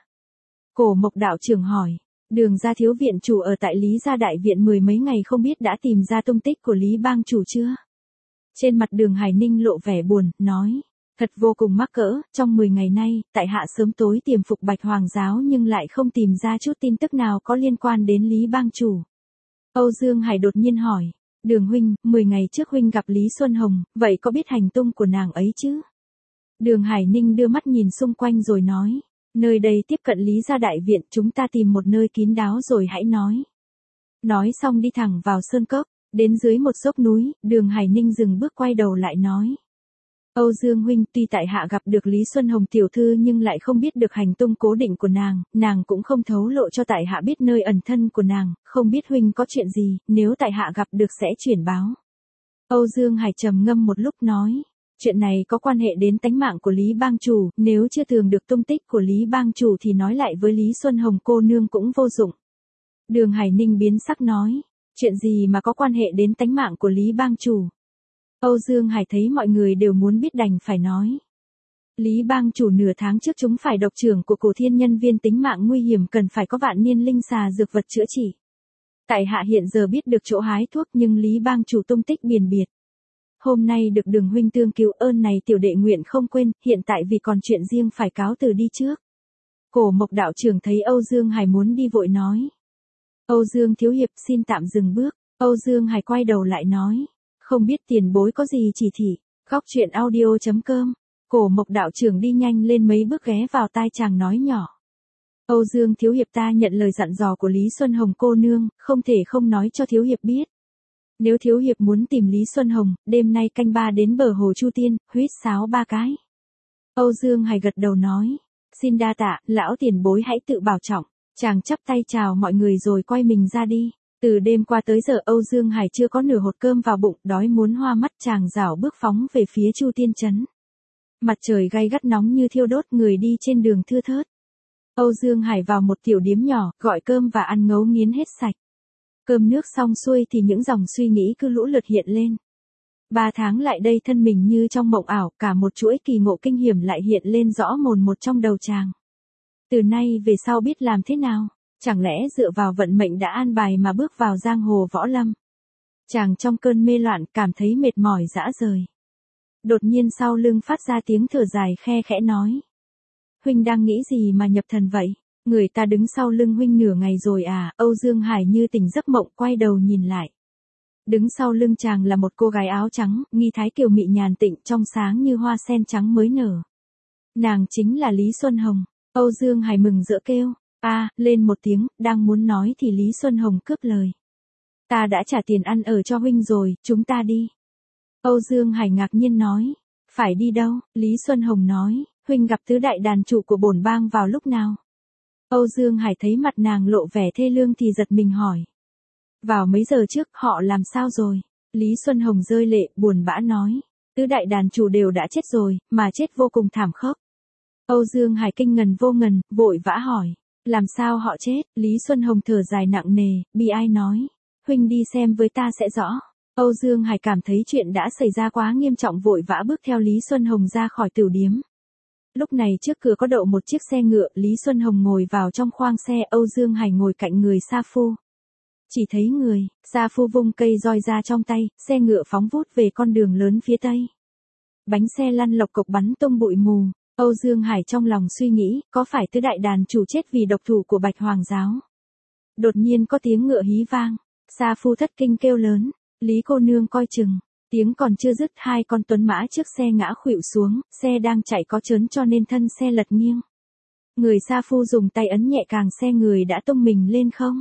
Speaker 1: Cổ Mộc đạo trưởng hỏi, Đường gia thiếu viện chủ ở tại Lý gia đại viện 10 mấy ngày không biết đã tìm ra tung tích của Lý bang chủ chưa? Trên mặt Đường Hải Ninh lộ vẻ buồn, nói, thật vô cùng mắc cỡ, trong 10 ngày nay, tại hạ sớm tối tiềm phục Bạch Hoàng giáo nhưng lại không tìm ra chút tin tức nào có liên quan đến Lý bang chủ. Âu Dương Hải đột nhiên hỏi, Đường huynh, 10 ngày trước huynh gặp Lý Xuân Hồng, vậy có biết hành tung của nàng ấy chứ? Đường Hải Ninh đưa mắt nhìn xung quanh rồi nói, nơi đây tiếp cận Lý gia đại viện, chúng ta tìm một nơi kín đáo rồi hãy nói. Nói xong đi thẳng vào sơn cốc, đến dưới một dốc núi, Đường Hải Ninh dừng bước quay đầu lại nói. Âu Dương huynh, tuy tại hạ gặp được Lý Xuân Hồng tiểu thư nhưng lại không biết được hành tung cố định của nàng cũng không thấu lộ cho tại hạ biết nơi ẩn thân của nàng, không biết huynh có chuyện gì, nếu tại hạ gặp được sẽ chuyển báo. Âu Dương Hải trầm ngâm một lúc nói, chuyện này có quan hệ đến tánh mạng của Lý bang chủ, nếu chưa thường được tung tích của Lý bang chủ thì nói lại với Lý Xuân Hồng cô nương cũng vô dụng. Đường Hải Ninh biến sắc nói, chuyện gì mà có quan hệ đến tánh mạng của Lý bang chủ? Âu Dương Hải thấy mọi người đều muốn biết đành phải nói. Lý bang chủ nửa tháng trước chúng phải độc trưởng của Cổ Thiên nhân viên tính mạng nguy hiểm cần phải có vạn niên linh xà dược vật chữa trị. Tại hạ hiện giờ biết được chỗ hái thuốc nhưng Lý bang chủ tung tích biền biệt. Hôm nay được Đường huynh tương cứu ơn này tiểu đệ nguyện không quên, hiện tại vì còn chuyện riêng phải cáo từ đi trước. Cổ Mộc đạo trưởng thấy Âu Dương Hải muốn đi vội nói. Âu Dương thiếu hiệp xin tạm dừng bước. Âu Dương Hải quay đầu lại nói. Không biết tiền bối có gì chỉ thị. Góc truyện audio.com. Cổ Mộc đạo trưởng đi nhanh lên mấy bước ghé vào tai chàng nói nhỏ. Âu Dương thiếu hiệp ta nhận lời dặn dò của Lý Xuân Hồng cô nương, không thể không nói cho thiếu hiệp biết. Nếu thiếu hiệp muốn tìm Lý Xuân Hồng, đêm nay canh 3 đến bờ hồ Chu Tiên, huýt sáo 3 cái. Âu Dương Hải gật đầu nói. Xin đa tạ, lão tiền bối hãy tự bảo trọng. Chàng chắp tay chào mọi người rồi quay mình ra đi. Từ đêm qua tới giờ Âu Dương Hải chưa có nửa hột cơm vào bụng, đói muốn hoa mắt, chàng rảo bước phóng về phía Chu Tiên trấn. Mặt trời gay gắt nóng như thiêu đốt, người đi trên đường thưa thớt. Âu Dương Hải vào một tiểu điếm nhỏ, gọi cơm và ăn ngấu nghiến hết sạch. Cơm nước xong xuôi thì những dòng suy nghĩ cứ lũ lượt hiện lên. 3 tháng lại đây thân mình như trong mộng ảo, cả một chuỗi kỳ ngộ kinh hiểm lại hiện lên rõ mồn một trong đầu chàng. Từ nay về sau biết làm thế nào? Chẳng lẽ dựa vào vận mệnh đã an bài mà bước vào giang hồ võ lâm? Chàng trong cơn mê loạn cảm thấy mệt mỏi rã rời. Đột nhiên sau lưng phát ra tiếng thở dài khe khẽ nói. Huynh đang nghĩ gì mà nhập thần vậy? Người ta đứng sau lưng huynh nửa ngày rồi à? Âu Dương Hải như tỉnh giấc mộng quay đầu nhìn lại. Đứng sau lưng chàng là một cô gái áo trắng, nghi thái kiều mị nhàn tịnh trong sáng như hoa sen trắng mới nở. Nàng chính là Lý Xuân Hồng. Âu Dương Hải mừng rỡ kêu. Lên một tiếng, đang muốn nói thì Lý Xuân Hồng cướp lời. Ta đã trả tiền ăn ở cho huynh rồi, chúng ta đi. Âu Dương Hải ngạc nhiên nói. Phải đi đâu? Lý Xuân Hồng nói. Huynh gặp tứ đại đàn chủ của bổn bang vào lúc nào? Âu Dương Hải thấy mặt nàng lộ vẻ thê lương thì giật mình hỏi. Vào mấy giờ trước, họ làm sao rồi? Lý Xuân Hồng rơi lệ, buồn bã nói. Tứ đại đàn chủ đều đã chết rồi, mà chết vô cùng thảm khốc. Âu Dương Hải kinh ngần vô ngần, vội vã hỏi. Làm sao họ chết? Lý Xuân Hồng thở dài nặng nề, bi ai nói. Huynh đi xem với ta sẽ rõ. Âu Dương Hải cảm thấy chuyện đã xảy ra quá nghiêm trọng vội vã bước theo Lý Xuân Hồng ra khỏi tửu điếm. Lúc này trước cửa có đậu một chiếc xe ngựa, Lý Xuân Hồng ngồi vào trong khoang xe, Âu Dương Hải ngồi cạnh người sa phu. Chỉ thấy người, sa phu vung cây roi ra trong tay, xe ngựa phóng vút về con đường lớn phía tây. Bánh xe lăn lộc cộc bắn tung bụi mù. Âu Dương Hải trong lòng suy nghĩ, có phải tứ đại đàn chủ chết vì độc thủ của Bạch Hoàng giáo? Đột nhiên có tiếng ngựa hí vang, sa phu thất kinh kêu lớn, Lý cô nương coi chừng. Tiếng còn chưa dứt, 2 con tuấn mã trước xe ngã khuỵu xuống, xe đang chạy có chớn cho nên thân xe lật nghiêng. Người sa phu dùng tay ấn nhẹ càng xe người đã tung mình lên không.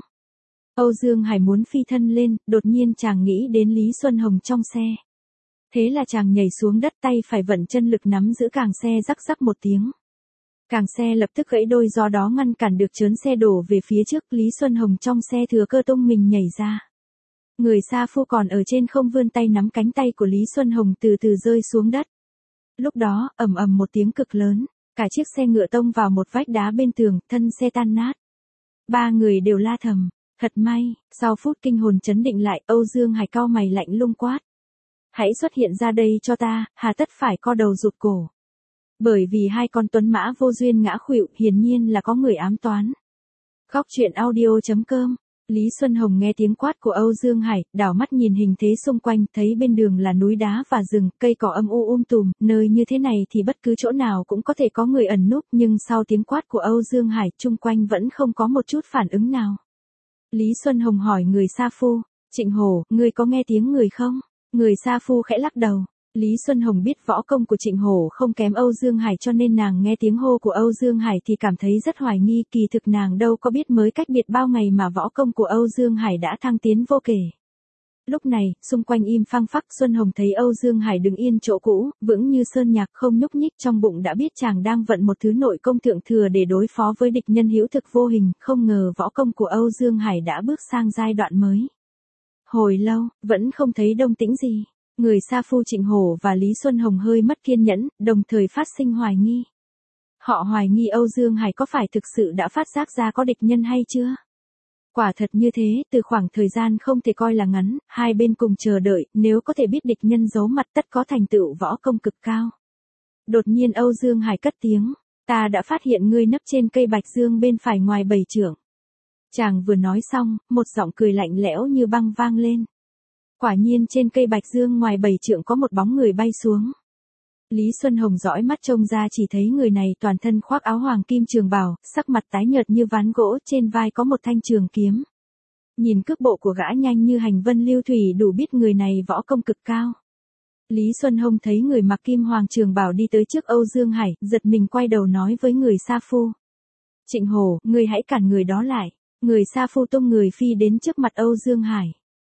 Speaker 1: Âu Dương Hải muốn phi thân lên, đột nhiên chàng nghĩ đến Lý Xuân Hồng trong xe. Thế là chàng nhảy xuống đất, tay phải vận chân lực nắm giữ càng xe, rắc rắc một tiếng. Càng xe lập tức gãy đôi, do đó ngăn cản được chớn xe đổ về phía trước. Lý Xuân Hồng trong xe thừa cơ tung mình nhảy ra. Người sa phu còn ở trên không vươn tay nắm cánh tay của Lý Xuân Hồng từ từ rơi xuống đất. Lúc đó, ầm ầm một tiếng cực lớn, cả chiếc xe ngựa tông vào một vách đá bên tường, thân xe tan nát. Ba người đều la thầm, thật may. Sau phút kinh hồn chấn định lại, Âu Dương Hải cau mày lạnh lùng quát. Hãy xuất hiện ra đây cho ta, hà tất phải co đầu rụt cổ. Bởi vì hai con tuấn mã vô duyên ngã khuỵu, hiển nhiên là có người ám toán. Góc truyện audio.com. Lý Xuân Hồng nghe tiếng quát của Âu Dương Hải, đảo mắt nhìn hình thế xung quanh, thấy bên đường là núi đá và rừng, cây cỏ âm u tùm, nơi như thế này thì bất cứ chỗ nào cũng có thể có người ẩn núp, nhưng sau tiếng quát của Âu Dương Hải, chung quanh vẫn không có một chút phản ứng nào. Lý Xuân Hồng hỏi người sa phu, Trịnh Hổ, ngươi có nghe tiếng người không? Người sa phu khẽ lắc đầu. Lý Xuân Hồng biết võ công của Trịnh Hổ không kém Âu Dương Hải, cho nên nàng nghe tiếng hô của Âu Dương Hải thì cảm thấy rất hoài nghi, kỳ thực nàng đâu có biết mới cách biệt bao ngày mà võ công của Âu Dương Hải đã thăng tiến vô kể. Lúc này, xung quanh im phăng phắc, Xuân Hồng thấy Âu Dương Hải đứng yên chỗ cũ, vững như sơn nhạc không nhúc nhích, trong bụng đã biết chàng đang vận một thứ nội công thượng thừa để đối phó với địch nhân hữu thực vô hình, không ngờ võ công của Âu Dương Hải đã bước sang giai đoạn mới. Hồi lâu, vẫn không thấy động tĩnh gì. Người sa phu Trịnh Hổ và Lý Xuân Hồng hơi mất kiên nhẫn, đồng thời phát sinh hoài nghi. Họ hoài nghi Âu Dương Hải có phải thực sự đã phát giác ra có địch nhân hay chưa? Quả thật như thế, từ khoảng thời gian không thể coi là ngắn, hai bên cùng chờ đợi, nếu có thể biết địch nhân giấu mặt tất có thành tựu võ công cực cao. Đột nhiên Âu Dương Hải cất tiếng, ta đã phát hiện ngươi nấp trên cây bạch dương bên phải ngoài 7 trượng. Chàng vừa nói xong, một giọng cười lạnh lẽo như băng vang lên. Quả nhiên trên cây bạch dương ngoài 7 trượng có một bóng người bay xuống. Lý Xuân Hồng dõi mắt trông ra chỉ thấy người này toàn thân khoác áo hoàng kim trường bào, sắc mặt tái nhợt như ván gỗ, trên vai có một thanh trường kiếm. Nhìn cước bộ của gã nhanh như hành vân lưu thủy đủ biết người này võ công cực cao. Lý Xuân Hồng thấy người mặc kim hoàng trường bào đi tới trước Âu Dương Hải, giật mình quay đầu nói với người sa phu. Trịnh Hổ, ngươi hãy cản người đó lại. Người sa phu tung người phi đến trước mặt Âu Dương Hải.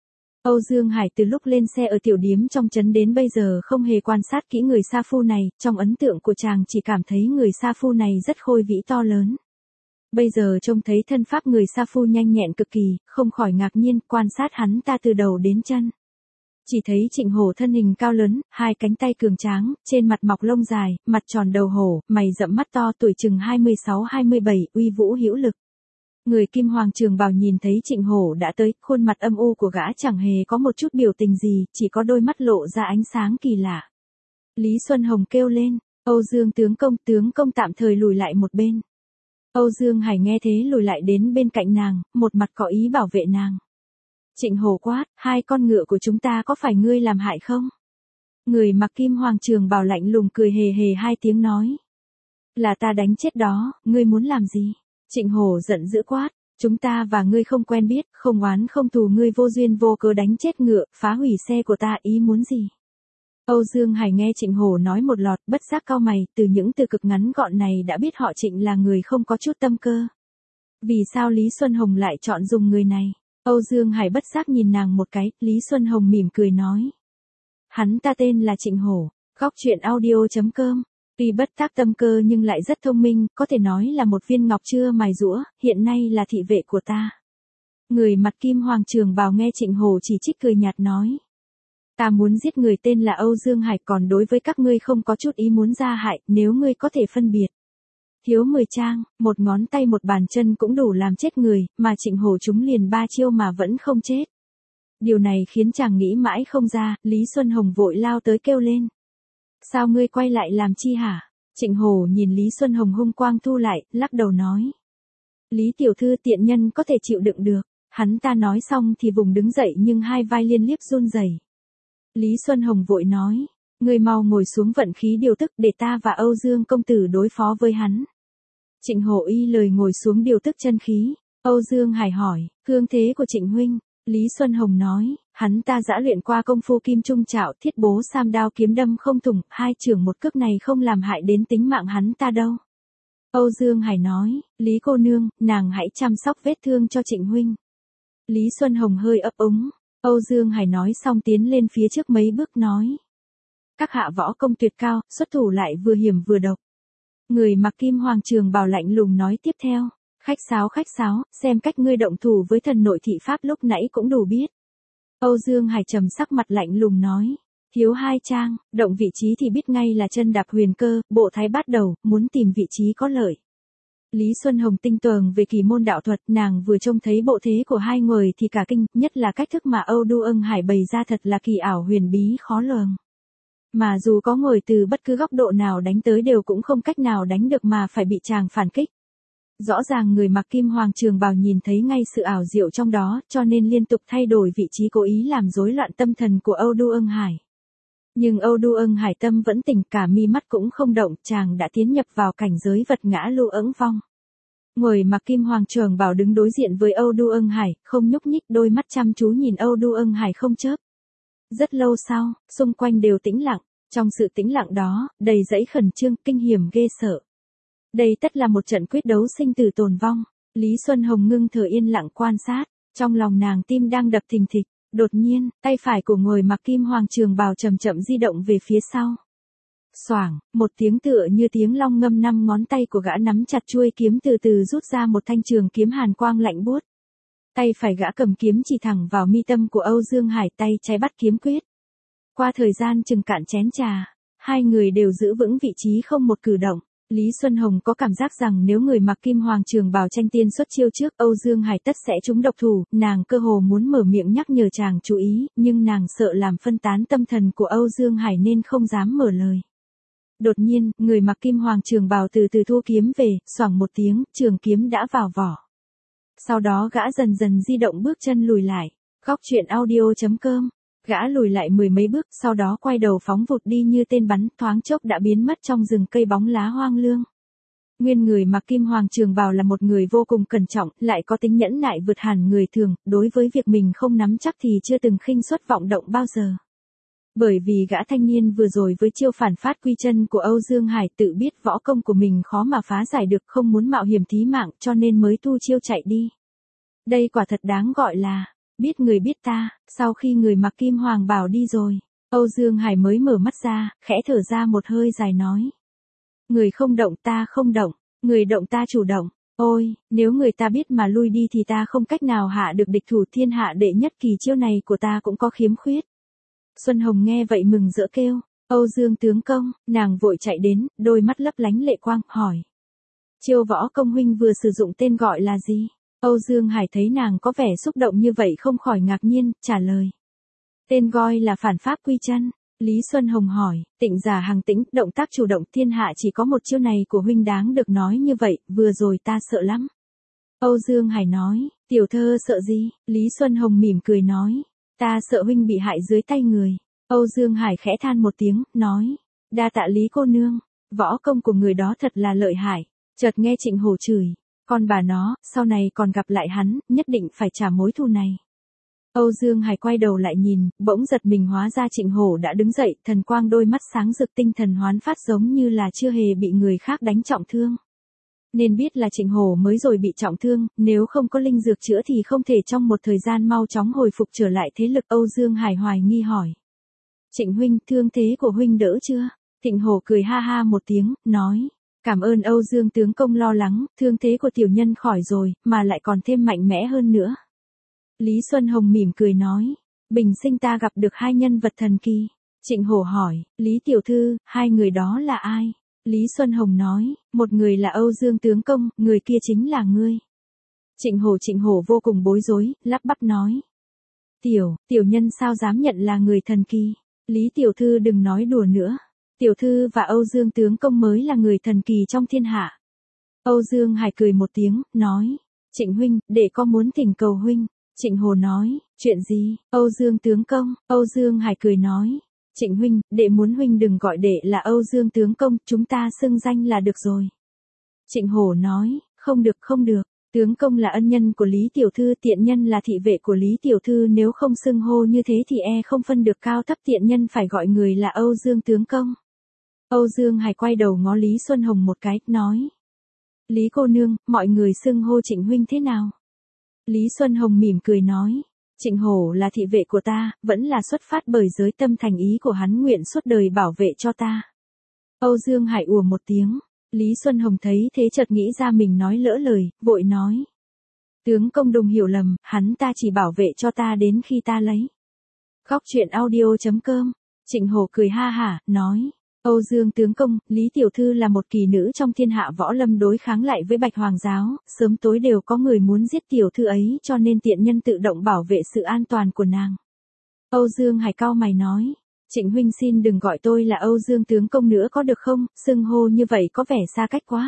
Speaker 1: Âu Dương Hải từ lúc lên xe ở tiểu điếm trong trấn đến bây giờ không hề quan sát kỹ người sa phu này, trong ấn tượng của chàng chỉ cảm thấy người sa phu này rất khôi vĩ to lớn. Bây giờ trông thấy thân pháp người sa phu nhanh nhẹn cực kỳ, không khỏi ngạc nhiên, quan sát hắn ta từ đầu đến chân. Chỉ thấy Trịnh Hổ thân hình cao lớn, hai cánh tay cường tráng, trên mặt mọc lông dài, mặt tròn đầu hổ, mày rậm mắt to, tuổi chừng 26-27, uy vũ hữu lực. Người kim hoàng trường bào nhìn thấy Trịnh Hổ đã tới, khuôn mặt âm u của gã chẳng hề có một chút biểu tình gì, chỉ có đôi mắt lộ ra ánh sáng kỳ lạ. Lý Xuân Hồng kêu lên, Âu Dương tướng công tạm thời lùi lại một bên. Âu Dương Hải nghe thế lùi lại đến bên cạnh nàng, một mặt có ý bảo vệ nàng. Trịnh Hổ quát, hai con ngựa của chúng ta có phải ngươi làm hại không? Người mặc kim hoàng trường bào lạnh lùng cười hề hề hai tiếng nói. Là ta đánh chết đó, ngươi muốn làm gì? Trịnh Hổ giận dữ quát, chúng ta và ngươi không quen biết, không oán không thù, ngươi vô duyên vô cớ đánh chết ngựa, phá hủy xe của ta, ý muốn gì? Âu Dương Hải nghe Trịnh Hổ nói một loạt, bất giác cau mày, từ những từ cực ngắn gọn này đã biết họ Trịnh là người không có chút tâm cơ. Vì sao Lý Xuân Hồng lại chọn dùng người này? Âu Dương Hải bất giác nhìn nàng một cái, Lý Xuân Hồng mỉm cười nói. Hắn ta tên là Trịnh Hổ, góc truyện audio.com. Tuy bất tác tâm cơ nhưng lại rất thông minh, có thể nói là một viên ngọc chưa mài giũa, hiện nay là thị vệ của ta. Người mặt kim hoàng trường bào nghe Trịnh Hổ chỉ trích cười nhạt nói. Ta muốn giết người tên là Âu Dương Hải, còn đối với các ngươi không có chút ý muốn ra hại, nếu ngươi có thể phân biệt. Thiếu 10 trang, một ngón tay một bàn chân cũng đủ làm chết người, mà Trịnh Hổ chúng liền 3 chiêu mà vẫn không chết. Điều này khiến chàng nghĩ mãi không ra, Lý Xuân Hồng vội lao tới kêu lên. Sao ngươi quay lại làm chi hả? Trịnh Hổ nhìn Lý Xuân Hồng hung quang thu lại, lắc đầu nói. Lý tiểu thư tiện nhân có thể chịu đựng được. Hắn ta nói xong thì vùng đứng dậy nhưng hai vai liên liếp run rẩy. Lý Xuân Hồng vội nói. Ngươi mau ngồi xuống vận khí điều tức để ta và Âu Dương công tử đối phó với hắn. Trịnh Hổ y lời ngồi xuống điều tức chân khí. Âu Dương Hải hỏi, thương thế của Trịnh huynh. Lý Xuân Hồng nói, hắn ta đã luyện qua công phu kim trung trảo, thiết bố sam đao kiếm đâm không thủng, hai chưởng một cước này không làm hại đến tính mạng hắn ta đâu. Âu Dương Hải nói, Lý cô nương, nàng hãy chăm sóc vết thương cho Trịnh huynh. Lý Xuân Hồng hơi ấp úng. Âu Dương Hải nói xong tiến lên phía trước mấy bước nói. Các hạ võ công tuyệt cao, xuất thủ lại vừa hiểm vừa độc. Người mặc kim hoàng trường bào lạnh lùng nói tiếp theo. Khách sáo, xem cách ngươi động thủ với thần nội thị pháp lúc nãy cũng đủ biết. Âu Dương Hải trầm sắc mặt lạnh lùng nói. Thiếu hai trang, động vị trí thì biết ngay là chân đạp huyền cơ, bộ thái bát đầu, muốn tìm vị trí có lợi. Lý Xuân Hồng tinh tường về kỳ môn đạo thuật, nàng vừa trông thấy bộ thế của hai người thì cả kinh, nhất là cách thức mà Âu Du Ưng Hải bày ra thật là kỳ ảo huyền bí khó lường. Mà dù có ngồi từ bất cứ góc độ nào đánh tới đều cũng không cách nào đánh được mà phải bị chàng phản kích. Rõ ràng người mặc kim hoàng trường bào nhìn thấy ngay sự ảo diệu trong đó, cho nên liên tục thay đổi vị trí cố ý làm rối loạn tâm thần của Âu Du Ưng Hải. Nhưng Âu Du Ưng Hải tâm vẫn tỉnh, cả mi mắt cũng không động, chàng đã tiến nhập vào cảnh giới vật ngã lưu ẫng vong. Người mặc kim hoàng trường bào đứng đối diện với Âu Du Ưng Hải, không nhúc nhích, đôi mắt chăm chú nhìn Âu Du Ưng Hải không chớp. Rất lâu sau, xung quanh đều tĩnh lặng, trong sự tĩnh lặng đó, đầy dẫy khẩn trương, kinh hiểm ghê sợ. Đây tất là một trận quyết đấu sinh tử tồn vong. Lý Xuân Hồng ngưng thở yên lặng quan sát, trong lòng nàng tim đang đập thình thịch. Đột nhiên, tay phải của người mặc kim hoàng trường bào chậm chậm di động về phía sau. Xoảng, một tiếng tựa như tiếng long ngâm, 5 ngón tay của gã nắm chặt chuôi kiếm từ từ rút ra một thanh trường kiếm hàn quang lạnh buốt. Tay phải gã cầm kiếm chỉ thẳng vào mi tâm của Âu Dương Hải, tay trái bắt kiếm quyết. Qua thời gian chừng cạn chén trà, hai người đều giữ vững vị trí không một cử động. Lý Xuân Hồng có cảm giác rằng nếu người mặc kim hoàng trường bào tranh tiên xuất chiêu trước, Âu Dương Hải tất sẽ trúng độc thủ, nàng cơ hồ muốn mở miệng nhắc nhở chàng chú ý, nhưng nàng sợ làm phân tán tâm thần của Âu Dương Hải nên không dám mở lời. Đột nhiên, người mặc kim hoàng trường bào từ từ thu kiếm về, xoảng một tiếng, trường kiếm đã vào vỏ. Sau đó gã dần dần di động bước chân lùi lại. Góc truyện audio.com. Gã lùi lại 10 mấy bước, sau đó quay đầu phóng vụt đi như tên bắn, thoáng chốc đã biến mất trong rừng cây bóng lá hoang lương. Nguyên người mặc kim hoàng trường bào là một người vô cùng cẩn trọng, lại có tính nhẫn nại vượt hẳn người thường, đối với việc mình không nắm chắc thì chưa từng khinh suất vọng động bao giờ. Bởi vì gã thanh niên vừa rồi với chiêu phản phát quy chân của Âu Dương Hải tự biết võ công của mình khó mà phá giải được, không muốn mạo hiểm thí mạng cho nên mới thu chiêu chạy đi. Đây quả thật đáng gọi là biết người biết ta. Sau khi người mặc kim hoàng bào đi rồi, Âu Dương Hải mới mở mắt ra, khẽ thở ra một hơi dài nói. Người không động ta không động, người động ta chủ động. Ôi, nếu người ta biết mà lui đi thì ta không cách nào hạ được địch thủ thiên hạ đệ nhất, kỳ chiêu này của ta cũng có khiếm khuyết. Xuân Hồng nghe vậy mừng rỡ kêu, Âu Dương tướng công, nàng vội chạy đến, đôi mắt lấp lánh lệ quang, hỏi. Chiêu võ công huynh vừa sử dụng tên gọi là gì? Âu Dương Hải thấy nàng có vẻ xúc động như vậy không khỏi ngạc nhiên, trả lời. Tên gọi là phản pháp quy chân. Lý Xuân Hồng hỏi, tịnh giả hằng tĩnh, động tác chủ động, thiên hạ chỉ có một chiêu này của huynh đáng được nói như vậy, vừa rồi ta sợ lắm. Âu Dương Hải nói, tiểu thơ sợ gì? Lý Xuân Hồng mỉm cười nói, ta sợ huynh bị hại dưới tay người. Âu Dương Hải khẽ than một tiếng, nói, đa tạ Lý cô nương, võ công của người đó thật là lợi hại. Chợt nghe Trịnh Hổ chửi, con bà nó, sau này còn gặp lại hắn, nhất định phải trả mối thù này. Âu Dương Hải quay đầu lại nhìn, bỗng giật mình, hóa ra Trịnh Hổ đã đứng dậy, thần quang đôi mắt sáng rực, tinh thần hoán phát giống như là chưa hề bị người khác đánh trọng thương. Nên biết là Trịnh Hổ mới rồi bị trọng thương, nếu không có linh dược chữa thì không thể trong một thời gian mau chóng hồi phục trở lại thế lực. Âu Dương Hải hoài nghi hỏi. Trịnh huynh, thương thế của huynh đỡ chưa? Trịnh Hổ cười ha ha một tiếng, nói. Cảm ơn Âu Dương tướng công lo lắng, thương thế của tiểu nhân khỏi rồi, mà lại còn thêm mạnh mẽ hơn nữa. Lý Xuân Hồng mỉm cười nói. Bình sinh ta gặp được hai nhân vật thần kỳ. Trịnh Hổ hỏi, Lý tiểu thư, hai người đó là ai? Lý Xuân Hồng nói, một người là Âu Dương tướng công, người kia chính là ngươi. Trịnh Hổ vô cùng bối rối, lắp bắp nói. Tiểu nhân sao dám nhận là người thần kỳ? Lý tiểu thư đừng nói đùa nữa. Tiểu thư và Âu Dương tướng công mới là người thần kỳ trong thiên hạ. Âu Dương Hải cười một tiếng, nói. Trịnh huynh, đệ có muốn thỉnh cầu huynh. Trịnh Hổ nói, chuyện gì? Âu Dương tướng công. Âu Dương Hải cười nói. Trịnh huynh, đệ muốn huynh đừng gọi đệ là Âu Dương tướng công, chúng ta xưng danh là được rồi. Trịnh Hổ nói, không được, tướng công là ân nhân của Lý tiểu thư, tiện nhân là thị vệ của Lý tiểu thư, nếu không xưng hô như thế thì không phân được cao thấp, tiện nhân phải gọi người là Âu Dương tướng công. Âu Dương Hải quay đầu ngó Lý Xuân Hồng một cái, nói. Lý cô nương, mọi người xưng hô Trịnh huynh thế nào? Lý Xuân Hồng mỉm cười nói. Trịnh Hổ là thị vệ của ta, vẫn là xuất phát bởi giới tâm thành ý của hắn nguyện suốt đời bảo vệ cho ta. Âu Dương Hải ùa một tiếng. Lý Xuân Hồng thấy thế chợt nghĩ ra mình nói lỡ lời, vội nói. Tướng công đừng hiểu lầm, hắn ta chỉ bảo vệ cho ta đến khi ta lấy. Góc truyện audio.com. Trịnh Hổ cười ha hả, nói. Âu Dương tướng công, Lý Tiểu Thư là một kỳ nữ trong thiên hạ võ lâm đối kháng lại với Bạch Hoàng giáo, sớm tối đều có người muốn giết Tiểu Thư ấy cho nên tiện nhân tự động bảo vệ sự an toàn của nàng. Âu Dương Hải cau mày nói. Trịnh huynh xin đừng gọi tôi là Âu Dương tướng công nữa có được không, xưng hô như vậy có vẻ xa cách quá.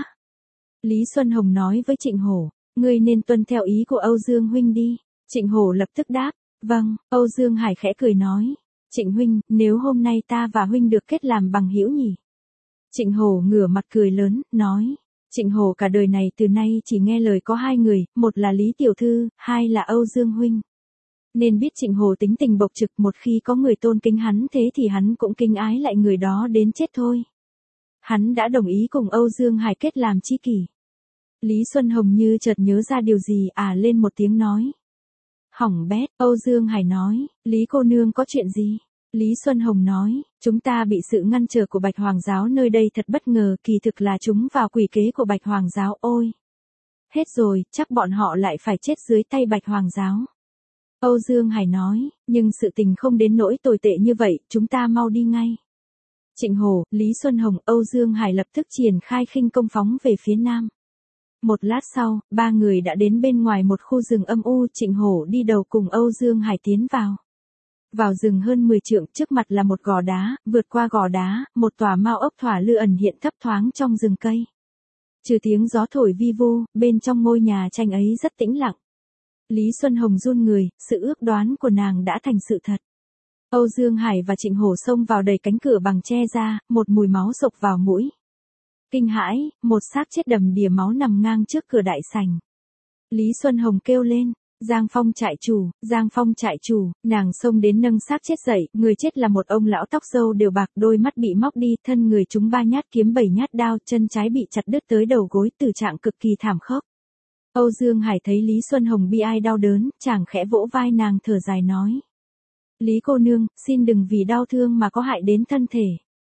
Speaker 1: Lý Xuân Hồng nói với Trịnh Hổ, ngươi nên tuân theo ý của Âu Dương huynh đi. Trịnh Hổ lập tức đáp, vâng. Âu Dương Hải khẽ cười nói, Trịnh huynh, nếu hôm nay ta và huynh được kết làm bằng hữu nhỉ? Trịnh Hổ ngửa mặt cười lớn, nói, Trịnh Hổ cả đời này từ nay chỉ nghe lời có hai người, một là Lý Tiểu Thư, hai là Âu Dương huynh. Nên biết Trịnh Hổ tính tình bộc trực, một khi có người tôn kính hắn thế thì hắn cũng kính ái lại người đó đến chết thôi. Hắn đã đồng ý cùng Âu Dương Hải kết làm tri kỷ. Lý Xuân Hồng như chợt nhớ ra điều gì lên một tiếng nói. Hỏng bét, Âu Dương Hải nói, Lý cô nương có chuyện gì? Lý Xuân Hồng nói, chúng ta bị sự ngăn trở của Bạch Hoàng giáo nơi đây thật bất ngờ, kỳ thực là chúng vào quỷ kế của Bạch Hoàng giáo ôi. Hết rồi, chắc bọn họ lại phải chết dưới tay Bạch Hoàng giáo. Âu Dương Hải nói, nhưng sự tình không đến nỗi tồi tệ như vậy, chúng ta mau đi ngay. Trịnh Hổ, Lý Xuân Hồng, Âu Dương Hải lập tức triển khai khinh công phóng về phía nam. Một lát sau, ba người đã đến bên ngoài một khu rừng âm u, Trịnh Hổ đi đầu cùng Âu Dương Hải tiến vào. Vào rừng hơn 10 trượng, trước mặt là một gò đá, vượt qua gò đá, một tòa mao ốc thỏa lư ẩn hiện thấp thoáng trong rừng cây. Trừ tiếng gió thổi vi vu, bên trong ngôi nhà tranh ấy rất tĩnh lặng. Lý Xuân Hồng run người, sự ước đoán của nàng đã thành sự thật. Âu Dương Hải và Trịnh Hổ xông vào đẩy cánh cửa bằng tre ra, một mùi máu sộc vào mũi. Kinh hãi, một xác chết đầm đìa máu nằm ngang trước cửa đại sảnh. Lý Xuân Hồng kêu lên, Giang Phong trại chủ, Giang Phong trại chủ, nàng xông đến nâng xác chết dậy, người chết là một ông lão tóc râu đều bạc, đôi mắt bị móc đi, thân người trúng 3 nhát kiếm 7 nhát đao, chân trái bị chặt đứt tới đầu gối, tử trạng cực kỳ thảm khốc. Âu Dương Hải thấy Lý Xuân Hồng bi ai đau đớn, chàng khẽ vỗ vai nàng thở dài nói. Lý cô nương, xin đừng vì đau thương mà có hại đến thân thể.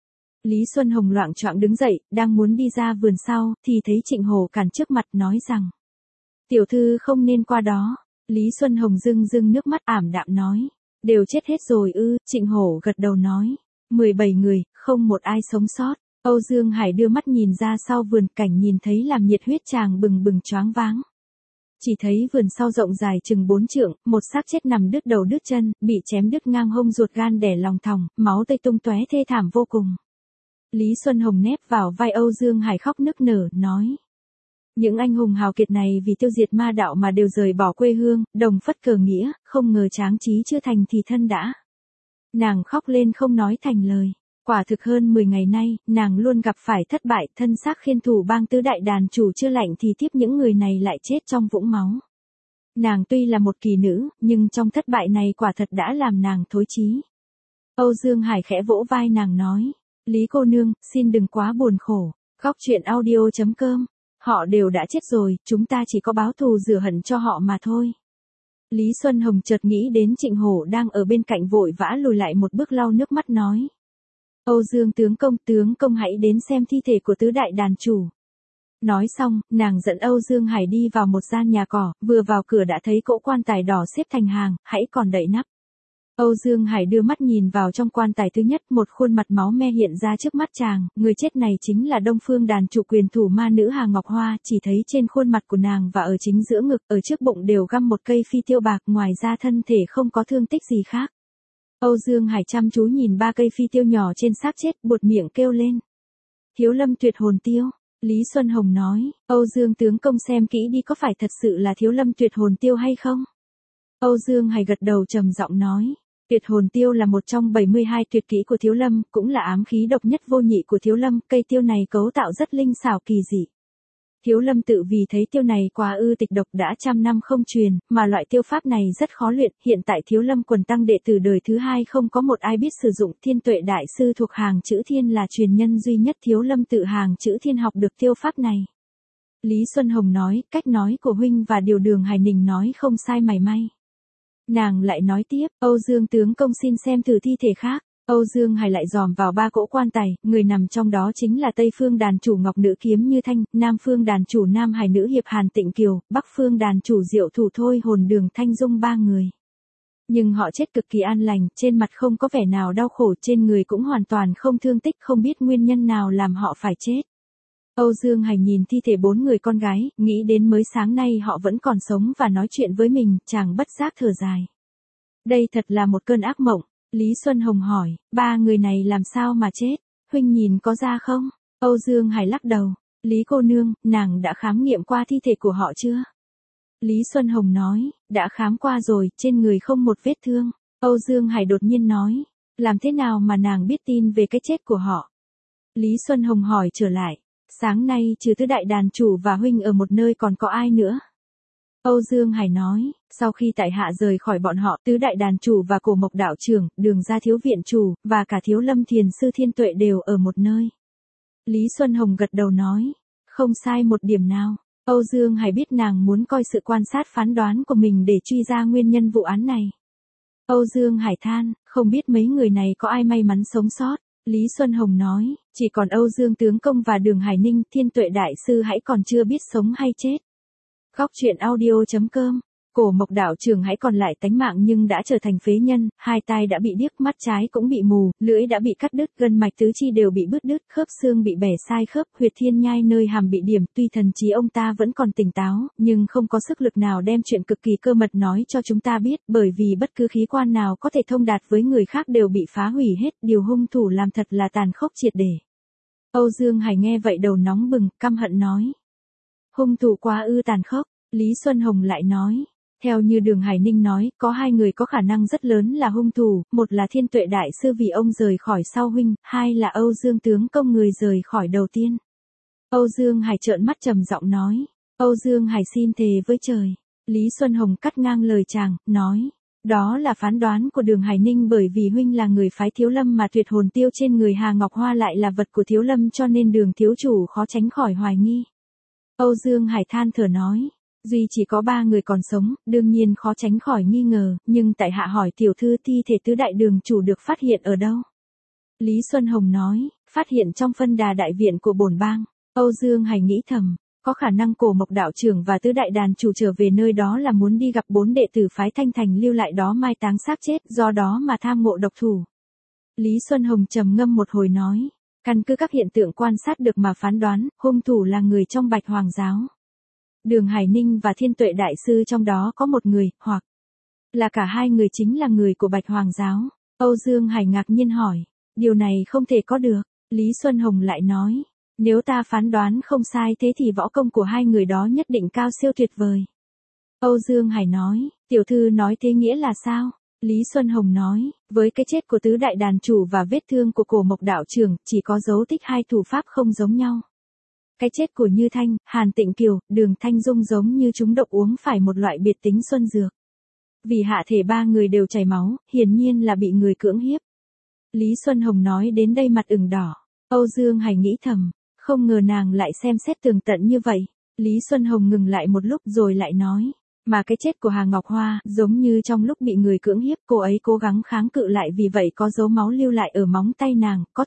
Speaker 1: Lý Xuân Hồng loạng choạng đứng dậy, đang muốn đi ra vườn sau, thì thấy Trịnh Hổ cản trước mặt nói rằng. Tiểu thư không nên qua đó. Lý Xuân Hồng rưng rưng nước mắt ảm đạm nói. Đều chết hết rồi ư, Trịnh Hổ gật đầu nói. 17 người, không một ai sống sót. Âu Dương Hải đưa mắt nhìn ra sau vườn, cảnh nhìn thấy làm nhiệt huyết chàng bừng bừng choáng váng. Chỉ thấy vườn sau rộng dài chừng 4 trượng, một xác chết nằm đứt đầu đứt chân, bị chém đứt ngang hông ruột gan đẻ lòng thòng, máu tươi tung tóe thê thảm vô cùng. Lý Xuân Hồng nép vào vai Âu Dương Hải khóc nức nở, nói. Những anh hùng hào kiệt này vì tiêu diệt ma đạo mà đều rời bỏ quê hương, đồng phất cờ nghĩa, không ngờ tráng trí chưa thành thì thân đã. Nàng khóc lên không nói thành lời. Quả thực hơn 10 ngày nay, nàng luôn gặp phải thất bại, thân xác khiên thủ bang tứ đại đàn chủ chưa lạnh thì tiếp những người này lại chết trong vũng máu. Nàng tuy là một kỳ nữ, nhưng trong thất bại này quả thật đã làm nàng thối chí. Âu Dương Hải khẽ vỗ vai nàng nói, Lý cô nương, xin đừng quá buồn khổ. Góc truyện audio.com. Họ đều đã chết rồi, chúng ta chỉ có báo thù rửa hận cho họ mà thôi. Lý Xuân Hồng chợt nghĩ đến Trịnh Hổ đang ở bên cạnh vội vã lùi lại một bước lau nước mắt nói. Âu Dương tướng công hãy đến xem thi thể của tứ đại đàn chủ. Nói xong, nàng dẫn Âu Dương Hải đi vào một gian nhà cỏ, vừa vào cửa đã thấy cỗ quan tài đỏ xếp thành hàng, hãy còn đậy nắp. Âu Dương Hải đưa mắt nhìn vào trong quan tài thứ nhất, một khuôn mặt máu me hiện ra trước mắt chàng, người chết này chính là Đông Phương đàn chủ quyền thủ ma nữ Hà Ngọc Hoa, chỉ thấy trên khuôn mặt của nàng và ở chính giữa ngực, ở trước bụng đều găm một cây phi tiêu bạc, ngoài ra thân thể không có thương tích gì khác. Âu Dương Hải chăm chú nhìn 3 cây phi tiêu nhỏ trên xác chết, buột miệng kêu lên. Thiếu lâm tuyệt hồn tiêu. Lý Xuân Hồng nói, Âu Dương tướng công xem kỹ đi có phải thật sự là thiếu lâm tuyệt hồn tiêu hay không? Âu Dương Hải gật đầu trầm giọng nói. Tuyệt hồn tiêu là một trong 72 tuyệt kỹ của thiếu lâm, cũng là ám khí độc nhất vô nhị của thiếu lâm, cây tiêu này cấu tạo rất linh xảo kỳ dị. Thiếu lâm tự vì thấy tiêu này quá ư tịch độc đã trăm năm không truyền, mà loại tiêu pháp này rất khó luyện, hiện tại thiếu lâm quần tăng đệ tử đời thứ 2 không có một ai biết sử dụng, Thiên Tuệ đại sư thuộc hàng chữ Thiên là truyền nhân duy nhất thiếu lâm tự hàng chữ Thiên học được tiêu pháp này. Lý Xuân Hồng nói, cách nói của huynh và điều Đường Hải Ninh nói không sai mảy may. Nàng lại nói tiếp, Âu Dương tướng công xin xem thử thi thể khác. Âu Dương Hải lại dòm vào 3 cỗ quan tài, người nằm trong đó chính là Tây phương đàn chủ Ngọc Nữ Kiếm Như Thanh, Nam phương đàn chủ Nam Hải Nữ Hiệp Hàn Tịnh Kiều, Bắc phương đàn chủ Diệu Thủ Thôi Hồn Đường Thanh Dung 3 người. Nhưng họ chết cực kỳ an lành, trên mặt không có vẻ nào đau khổ, trên người cũng hoàn toàn không thương tích, không biết nguyên nhân nào làm họ phải chết. Âu Dương Hải nhìn thi thể 4 người con gái, nghĩ đến mới sáng nay họ vẫn còn sống và nói chuyện với mình, chàng bất giác thở dài. Đây thật là một cơn ác mộng. Lý Xuân Hồng hỏi, 3 người này làm sao mà chết, huynh nhìn có ra không? Âu Dương Hải lắc đầu, Lý cô nương, nàng đã khám nghiệm qua thi thể của họ chưa? Lý Xuân Hồng nói, đã khám qua rồi, trên người không một vết thương. Âu Dương Hải đột nhiên nói, làm thế nào mà nàng biết tin về cái chết của họ? Lý Xuân Hồng hỏi trở lại, sáng nay trừ tứ đại đàn chủ và huynh ở một nơi còn có ai nữa? Âu Dương Hải nói, sau khi tại hạ rời khỏi bọn họ, tứ đại đàn chủ và Cổ Mộc đạo trưởng, Đường gia thiếu viện chủ, và cả Thiếu Lâm thiền sư Thiên Tuệ đều ở một nơi. Lý Xuân Hồng gật đầu nói, không sai một điểm nào. Âu Dương Hải biết nàng muốn coi sự quan sát phán đoán của mình để truy ra nguyên nhân vụ án này. Âu Dương Hải than, không biết mấy người này có ai may mắn sống sót. Lý Xuân Hồng nói, chỉ còn Âu Dương tướng công và Đường Hải Ninh, Thiên Tuệ đại sư hãy còn chưa biết sống hay chết. Góc truyện audio.com. Cổ Mộc đạo trưởng hãy còn lại tánh mạng nhưng đã trở thành phế nhân, hai tai đã bị điếc, mắt trái cũng bị mù, lưỡi đã bị cắt đứt, gân mạch tứ chi đều bị bứt đứt, khớp xương bị bẻ sai khớp, huyệt thiên nhai nơi hàm bị điểm, tuy thần trí ông ta vẫn còn tỉnh táo, nhưng không có sức lực nào đem chuyện cực kỳ cơ mật nói cho chúng ta biết, bởi vì bất cứ khí quan nào có thể thông đạt với người khác đều bị phá hủy hết, điều hung thủ làm thật là tàn khốc triệt để. Âu Dương Hải nghe vậy đầu nóng bừng, căm hận nói. Hung thủ quá ư tàn khốc. Lý Xuân Hồng lại nói, theo như Đường Hải Ninh nói, có 2 người có khả năng rất lớn là hung thủ, một là Thiên Tuệ đại sư vì ông rời khỏi sau huynh, 2 là Âu Dương tướng công người rời khỏi đầu tiên. Âu Dương Hải trợn mắt trầm giọng nói, Âu Dương Hải xin thề với trời. Lý Xuân Hồng cắt ngang lời chàng, nói, đó là phán đoán của Đường Hải Ninh bởi vì huynh là người phái Thiếu Lâm mà tuyệt hồn tiêu trên người Hà Ngọc Hoa lại là vật của Thiếu Lâm cho nên Đường thiếu chủ khó tránh khỏi hoài nghi. Âu Dương Hải than thở nói, duy chỉ có 3 người còn sống, đương nhiên khó tránh khỏi nghi ngờ, nhưng tại hạ hỏi tiểu thư thi thể tứ đại đường chủ được phát hiện ở đâu? Lý Xuân Hồng nói, phát hiện trong phân đà đại viện của bổn bang. Âu Dương Hải nghĩ thầm, có khả năng Cổ Mộc đạo trưởng và tứ đại đàn chủ trở về nơi đó là muốn đi gặp 4 đệ tử phái Thanh Thành lưu lại đó mai táng xác chết, do đó mà tham ngộ độc thủ. Lý Xuân Hồng trầm ngâm một hồi nói, căn cứ các hiện tượng quan sát được mà phán đoán, hung thủ là người trong Bạch Hoàng giáo. Đường Hải Ninh và Thiên Tuệ đại sư trong đó có một người, hoặc là cả 2 người chính là người của Bạch Hoàng giáo. Âu Dương Hải ngạc nhiên hỏi, điều này không thể có được. Lý Xuân Hồng lại nói, nếu ta phán đoán không sai thế thì võ công của 2 người đó nhất định cao siêu tuyệt vời. Âu Dương Hải nói, tiểu thư nói thế nghĩa là sao? Lý Xuân Hồng nói, với cái chết của tứ đại đàn chủ và vết thương của Cổ Mộc đạo trưởng, chỉ có dấu tích 2 thủ pháp không giống nhau. Cái chết của Như Thanh, Hàn Tịnh Kiều, Đường Thanh Dung giống như chúng độc uống phải một loại biệt tính xuân dược. Vì hạ thể 3 người đều chảy máu, hiển nhiên là bị người cưỡng hiếp. Lý Xuân Hồng nói đến đây mặt ửng đỏ. Âu Dương Hải nghĩ thầm, không ngờ nàng lại xem xét tường tận như vậy. Lý Xuân Hồng ngừng lại một lúc rồi lại nói, mà cái chết của Hà Ngọc Hoa, giống như trong lúc bị người cưỡng hiếp cô ấy cố gắng kháng cự lại vì vậy có dấu máu lưu lại ở móng tay nàng, có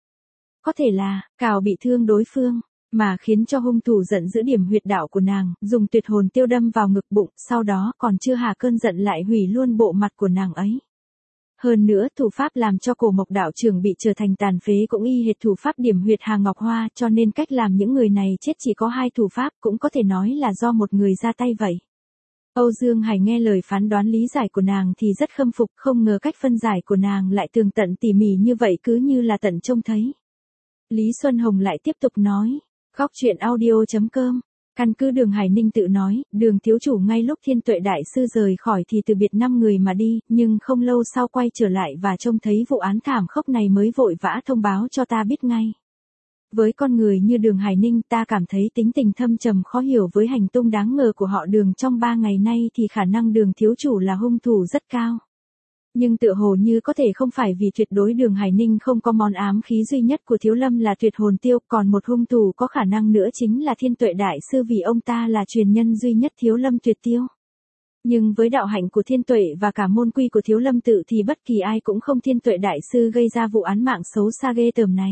Speaker 1: thể là, cào bị thương đối phương. Mà khiến cho hung thủ giận giữ điểm huyệt đạo của nàng, dùng tuyệt hồn tiêu đâm vào ngực bụng, sau đó còn chưa hạ cơn giận lại hủy luôn bộ mặt của nàng ấy. Hơn nữa thủ pháp làm cho Cổ Mộc đạo trưởng bị trở thành tàn phế cũng y hệt thủ pháp điểm huyệt Hà Ngọc Hoa, cho nên cách làm những người này chết chỉ có 2 thủ pháp, cũng có thể nói là do một người ra tay vậy. Âu Dương Hải nghe lời phán đoán lý giải của nàng thì rất khâm phục, không ngờ cách phân giải của nàng lại tường tận tỉ mỉ như vậy, cứ như là tận trông thấy. Lý Xuân Hồng lại tiếp tục nói, góc truyện audio.com. Căn cứ Đường Hải Ninh tự nói, Đường thiếu chủ ngay lúc Thiên Tuệ đại sư rời khỏi thì từ biệt 5 người mà đi, nhưng không lâu sau quay trở lại và trông thấy vụ án thảm khốc này mới vội vã thông báo cho ta biết ngay. Với con người như Đường Hải Ninh, ta cảm thấy tính tình thâm trầm khó hiểu với hành tung đáng ngờ của họ Đường trong 3 ngày nay thì khả năng Đường thiếu chủ là hung thủ rất cao. Nhưng tựa hồ như có thể không phải vì tuyệt đối Đường Hải Ninh không có món ám khí duy nhất của Thiếu Lâm là tuyệt hồn tiêu, còn một hung thủ có khả năng nữa chính là Thiên Tuệ Đại Sư vì ông ta là truyền nhân duy nhất Thiếu Lâm tuyệt tiêu. Nhưng với đạo hạnh của Thiên Tuệ và cả môn quy của Thiếu Lâm tự thì bất kỳ ai cũng không Thiên Tuệ Đại Sư gây ra vụ án mạng xấu xa ghê tởm này.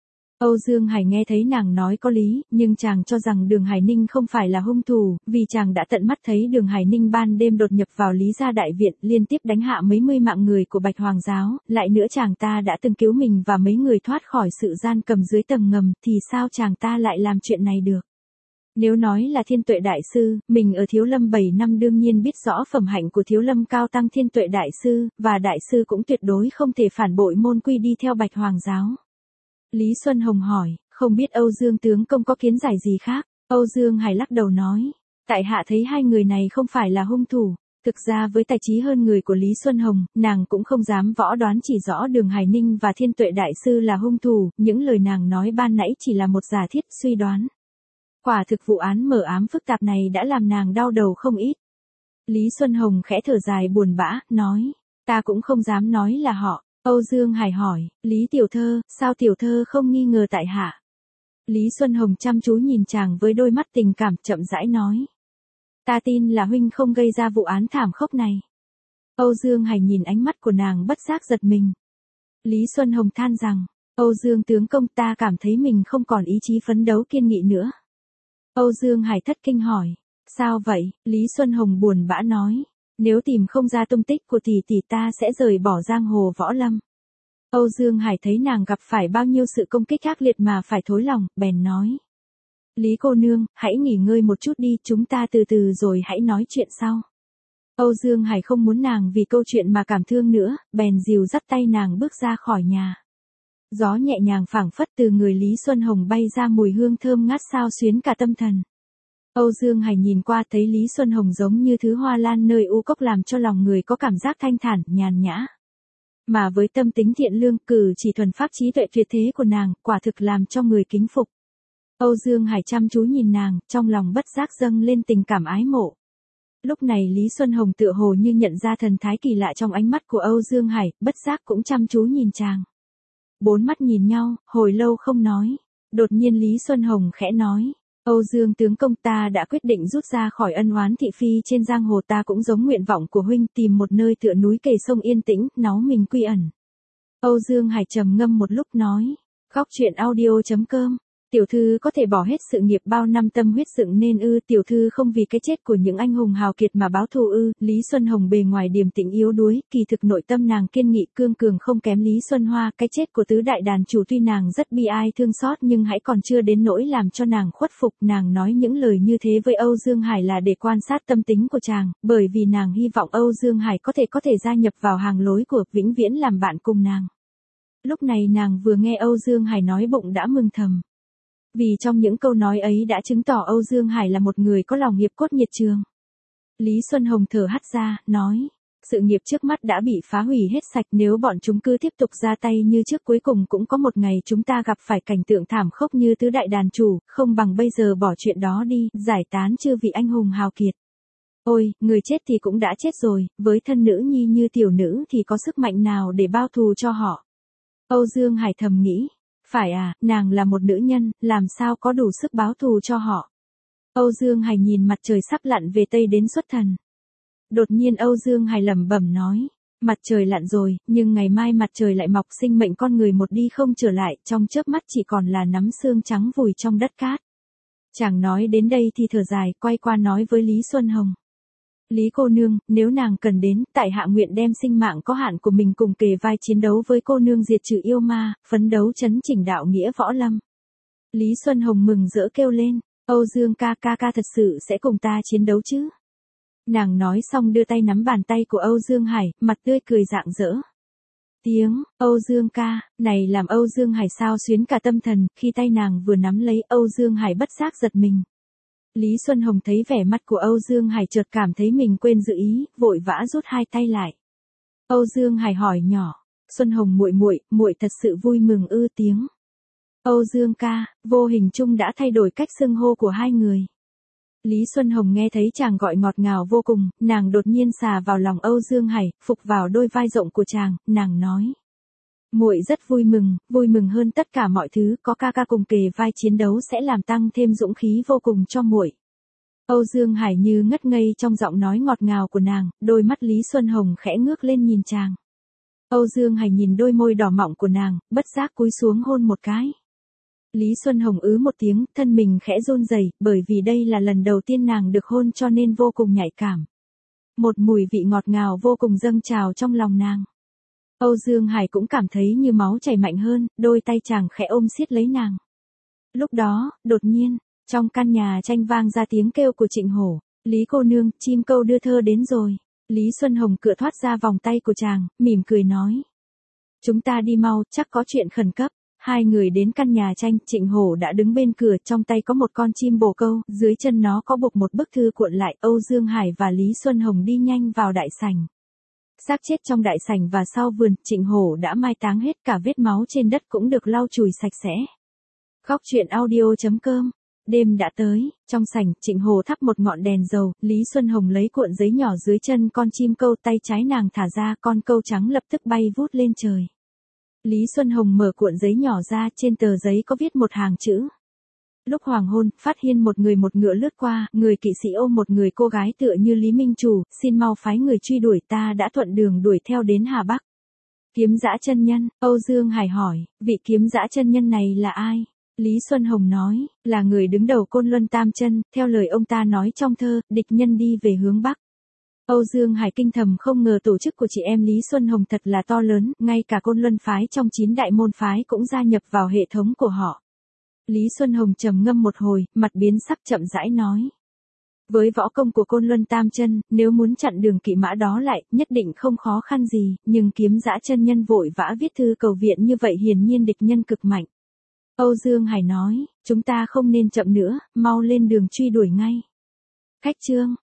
Speaker 1: Âu Dương Hải nghe thấy nàng nói có lý, nhưng chàng cho rằng Đường Hải Ninh không phải là hung thủ, vì chàng đã tận mắt thấy Đường Hải Ninh ban đêm đột nhập vào Lý Gia Đại Viện, liên tiếp đánh hạ mấy mươi mạng người của Bạch Hoàng Giáo, lại nữa chàng ta đã từng cứu mình và mấy người thoát khỏi sự gian cầm dưới tầng ngầm, thì sao chàng ta lại làm chuyện này được? Nếu nói là Thiên Tuệ Đại Sư, mình ở Thiếu Lâm 7 năm đương nhiên biết rõ phẩm hạnh của Thiếu Lâm cao tăng Thiên Tuệ Đại Sư, và Đại Sư cũng tuyệt đối không thể phản bội môn quy đi theo Bạch Hoàng Giáo. Lý Xuân Hồng hỏi, không biết Âu Dương tướng công có kiến giải gì khác? Âu Dương Hải lắc đầu nói, tại hạ thấy hai người này không phải là hung thủ. Thực ra với tài trí hơn người của Lý Xuân Hồng, nàng cũng không dám võ đoán chỉ rõ Đường Hải Ninh và Thiên Tuệ Đại Sư là hung thủ, những lời nàng nói ban nãy chỉ là một giả thiết suy đoán. Quả thực vụ án mờ ám phức tạp này đã làm nàng đau đầu không ít. Lý Xuân Hồng khẽ thở dài buồn bã, nói, ta cũng không dám nói là họ. Âu Dương Hải hỏi, Lý tiểu thơ, sao tiểu thơ không nghi ngờ tại hạ? Lý Xuân Hồng chăm chú nhìn chàng với đôi mắt tình cảm chậm rãi nói. Ta tin là huynh không gây ra vụ án thảm khốc này. Âu Dương Hải nhìn ánh mắt của nàng bất giác giật mình. Lý Xuân Hồng than rằng, Âu Dương tướng công ta cảm thấy mình không còn ý chí phấn đấu kiên nghị nữa. Âu Dương Hải thất kinh hỏi, sao vậy? Lý Xuân Hồng buồn bã nói, nếu tìm không ra tung tích của tỷ tỷ ta sẽ rời bỏ giang hồ võ lâm. Âu Dương Hải thấy nàng gặp phải bao nhiêu sự công kích ác liệt mà phải thối lòng, bèn nói. Lý cô nương, hãy nghỉ ngơi một chút đi, chúng ta từ từ rồi hãy nói chuyện sau. Âu Dương Hải không muốn nàng vì câu chuyện mà cảm thương nữa, bèn dìu dắt tay nàng bước ra khỏi nhà. Gió nhẹ nhàng phảng phất từ người Lý Xuân Hồng bay ra mùi hương thơm ngát xao xuyến cả tâm thần. Âu Dương Hải nhìn qua thấy Lý Xuân Hồng giống như thứ hoa lan nơi u cốc làm cho lòng người có cảm giác thanh thản, nhàn nhã. Mà với tâm tính thiện lương, cử chỉ thuần phác trí tuệ tuyệt thế của nàng, quả thực làm cho người kính phục. Âu Dương Hải chăm chú nhìn nàng, trong lòng bất giác dâng lên tình cảm ái mộ. Lúc này Lý Xuân Hồng tựa hồ như nhận ra thần thái kỳ lạ trong ánh mắt của Âu Dương Hải, bất giác cũng chăm chú nhìn chàng. Bốn mắt nhìn nhau, hồi lâu không nói. Đột nhiên Lý Xuân Hồng khẽ nói. Âu Dương tướng công ta đã quyết định rút ra khỏi ân oán thị phi trên giang hồ, ta cũng giống nguyện vọng của huynh tìm một nơi tựa núi kề sông yên tĩnh, náu mình quy ẩn. Âu Dương Hải trầm ngâm một lúc nói. Góc truyện audio.com. Tiểu thư có thể bỏ hết sự nghiệp bao năm tâm huyết dựng nên ư? Tiểu thư không vì cái chết của những anh hùng hào kiệt mà báo thù ư? Lý Xuân Hồng bề ngoài điềm tĩnh yếu đuối, kỳ thực nội tâm nàng kiên nghị cương cường không kém Lý Xuân Hoa. Cái chết của tứ đại đàn chủ tuy nàng rất bi ai thương xót nhưng hãy còn chưa đến nỗi làm cho nàng khuất phục. Nàng nói những lời như thế với Âu Dương Hải là để quan sát tâm tính của chàng, bởi vì nàng hy vọng Âu Dương Hải có thể gia nhập vào hàng lối của vĩnh viễn làm bạn cùng nàng. Lúc này nàng vừa nghe Âu Dương Hải nói bụng đã mừng thầm. Vì trong những câu nói ấy đã chứng tỏ Âu Dương Hải là một người có lòng nghiệp cốt nhiệt trường. Lý Xuân Hồng thở hắt ra, nói, sự nghiệp trước mắt đã bị phá hủy hết sạch, nếu bọn chúng cứ tiếp tục ra tay như trước cuối cùng cũng có một ngày chúng ta gặp phải cảnh tượng thảm khốc như tứ đại đàn chủ, không bằng bây giờ bỏ chuyện đó đi, giải tán chư vị anh hùng hào kiệt. Ôi, người chết thì cũng đã chết rồi, với thân nữ nhi như tiểu nữ thì có sức mạnh nào để bao thù cho họ. Âu Dương Hải thầm nghĩ. Phải à, nàng là một nữ nhân, làm sao có đủ sức báo thù cho họ. Âu Dương Hải nhìn mặt trời sắp lặn về tây đến xuất thần. Đột nhiên Âu Dương Hải lẩm bẩm nói, mặt trời lặn rồi, nhưng ngày mai mặt trời lại mọc, sinh mệnh con người một đi không trở lại, trong chớp mắt chỉ còn là nắm xương trắng vùi trong đất cát. Chàng nói đến đây thì thở dài, quay qua nói với Lý Xuân Hồng. Lý cô nương, nếu nàng cần đến, tại hạ nguyện đem sinh mạng có hạn của mình cùng kề vai chiến đấu với cô nương diệt trừ yêu ma, phấn đấu chấn chỉnh đạo nghĩa võ lâm. Lý Xuân Hồng mừng rỡ kêu lên, Âu Dương ca thật sự sẽ cùng ta chiến đấu chứ? Nàng nói xong đưa tay nắm bàn tay của Âu Dương Hải, mặt tươi cười rạng rỡ. Tiếng, Âu Dương ca, này làm Âu Dương Hải sao xuyến cả tâm thần, khi tay nàng vừa nắm lấy Âu Dương Hải bất giác giật mình. Lý Xuân Hồng thấy vẻ mặt của Âu Dương Hải chợt cảm thấy mình quên giữ ý, vội vã rút hai tay lại. Âu Dương Hải hỏi nhỏ, Xuân Hồng muội thật sự vui mừng ư? Tiếng. Âu Dương ca, vô hình chung đã thay đổi cách xưng hô của hai người. Lý Xuân Hồng nghe thấy chàng gọi ngọt ngào vô cùng, nàng đột nhiên xà vào lòng Âu Dương Hải, phục vào đôi vai rộng của chàng, nàng nói. Muội rất vui mừng hơn tất cả mọi thứ, có ca ca cùng kề vai chiến đấu sẽ làm tăng thêm dũng khí vô cùng cho muội. Âu Dương Hải như ngất ngây trong giọng nói ngọt ngào của nàng, đôi mắt Lý Xuân Hồng khẽ ngước lên nhìn chàng. Âu Dương Hải nhìn đôi môi đỏ mọng của nàng, bất giác cúi xuống hôn một cái. Lý Xuân Hồng một tiếng, thân mình khẽ run rẩy, bởi vì đây là lần đầu tiên nàng được hôn cho nên vô cùng nhạy cảm. Một mùi vị ngọt ngào vô cùng dâng trào trong lòng nàng. Âu Dương Hải cũng cảm thấy như máu chảy mạnh hơn, đôi tay chàng khẽ ôm siết lấy nàng. Lúc đó, đột nhiên, trong căn nhà tranh vang ra tiếng kêu của Trịnh Hổ. Lý cô nương, chim câu đưa thơ đến rồi. Lý Xuân Hồng cựa thoát ra vòng tay của chàng, mỉm cười nói. Chúng ta đi mau, chắc có chuyện khẩn cấp. Hai người đến căn nhà tranh, Trịnh Hổ đã đứng bên cửa, trong tay có một con chim bồ câu, dưới chân nó có buộc một bức thư cuộn lại. Âu Dương Hải và Lý Xuân Hồng đi nhanh vào đại sảnh. Xác chết trong đại sảnh và sau vườn, Trịnh Hổ đã mai táng hết, cả vết máu trên đất cũng được lau chùi sạch sẽ. Góc truyện audio.com. Đêm đã tới, trong sảnh, Trịnh Hổ thắp một ngọn đèn dầu, Lý Xuân Hồng lấy cuộn giấy nhỏ dưới chân con chim câu, tay trái nàng thả ra, con câu trắng lập tức bay vút lên trời. Lý Xuân Hồng mở cuộn giấy nhỏ ra, trên tờ giấy có viết một hàng chữ. Lúc hoàng hôn, phát hiện một người một ngựa lướt qua, người kỵ sĩ ôm một người cô gái tựa như Lý Minh Chủ, xin mau phái người truy đuổi, ta đã thuận đường đuổi theo đến Hà Bắc. Kiếm Dã chân nhân, Âu Dương Hải hỏi, vị Kiếm Dã chân nhân này là ai? Lý Xuân Hồng nói, là người đứng đầu Côn Luân Tam Chân, theo lời ông ta nói trong thơ, địch nhân đi về hướng Bắc. Âu Dương Hải kinh thầm không ngờ tổ chức của chị em Lý Xuân Hồng thật là to lớn, ngay cả Côn Luân phái trong 9 đại môn phái cũng gia nhập vào hệ thống của họ. Lý Xuân Hồng trầm ngâm một hồi, mặt biến sắc chậm rãi nói. Với võ công của Côn Luân Tam Chân, nếu muốn chặn đường kỵ mã đó lại, nhất định không khó khăn gì, nhưng Kiếm Dã chân nhân vội vã viết thư cầu viện như vậy hiển nhiên địch nhân cực mạnh. Âu Dương Hải nói, chúng ta không nên chậm nữa, mau lên đường truy đuổi ngay. Khách chương.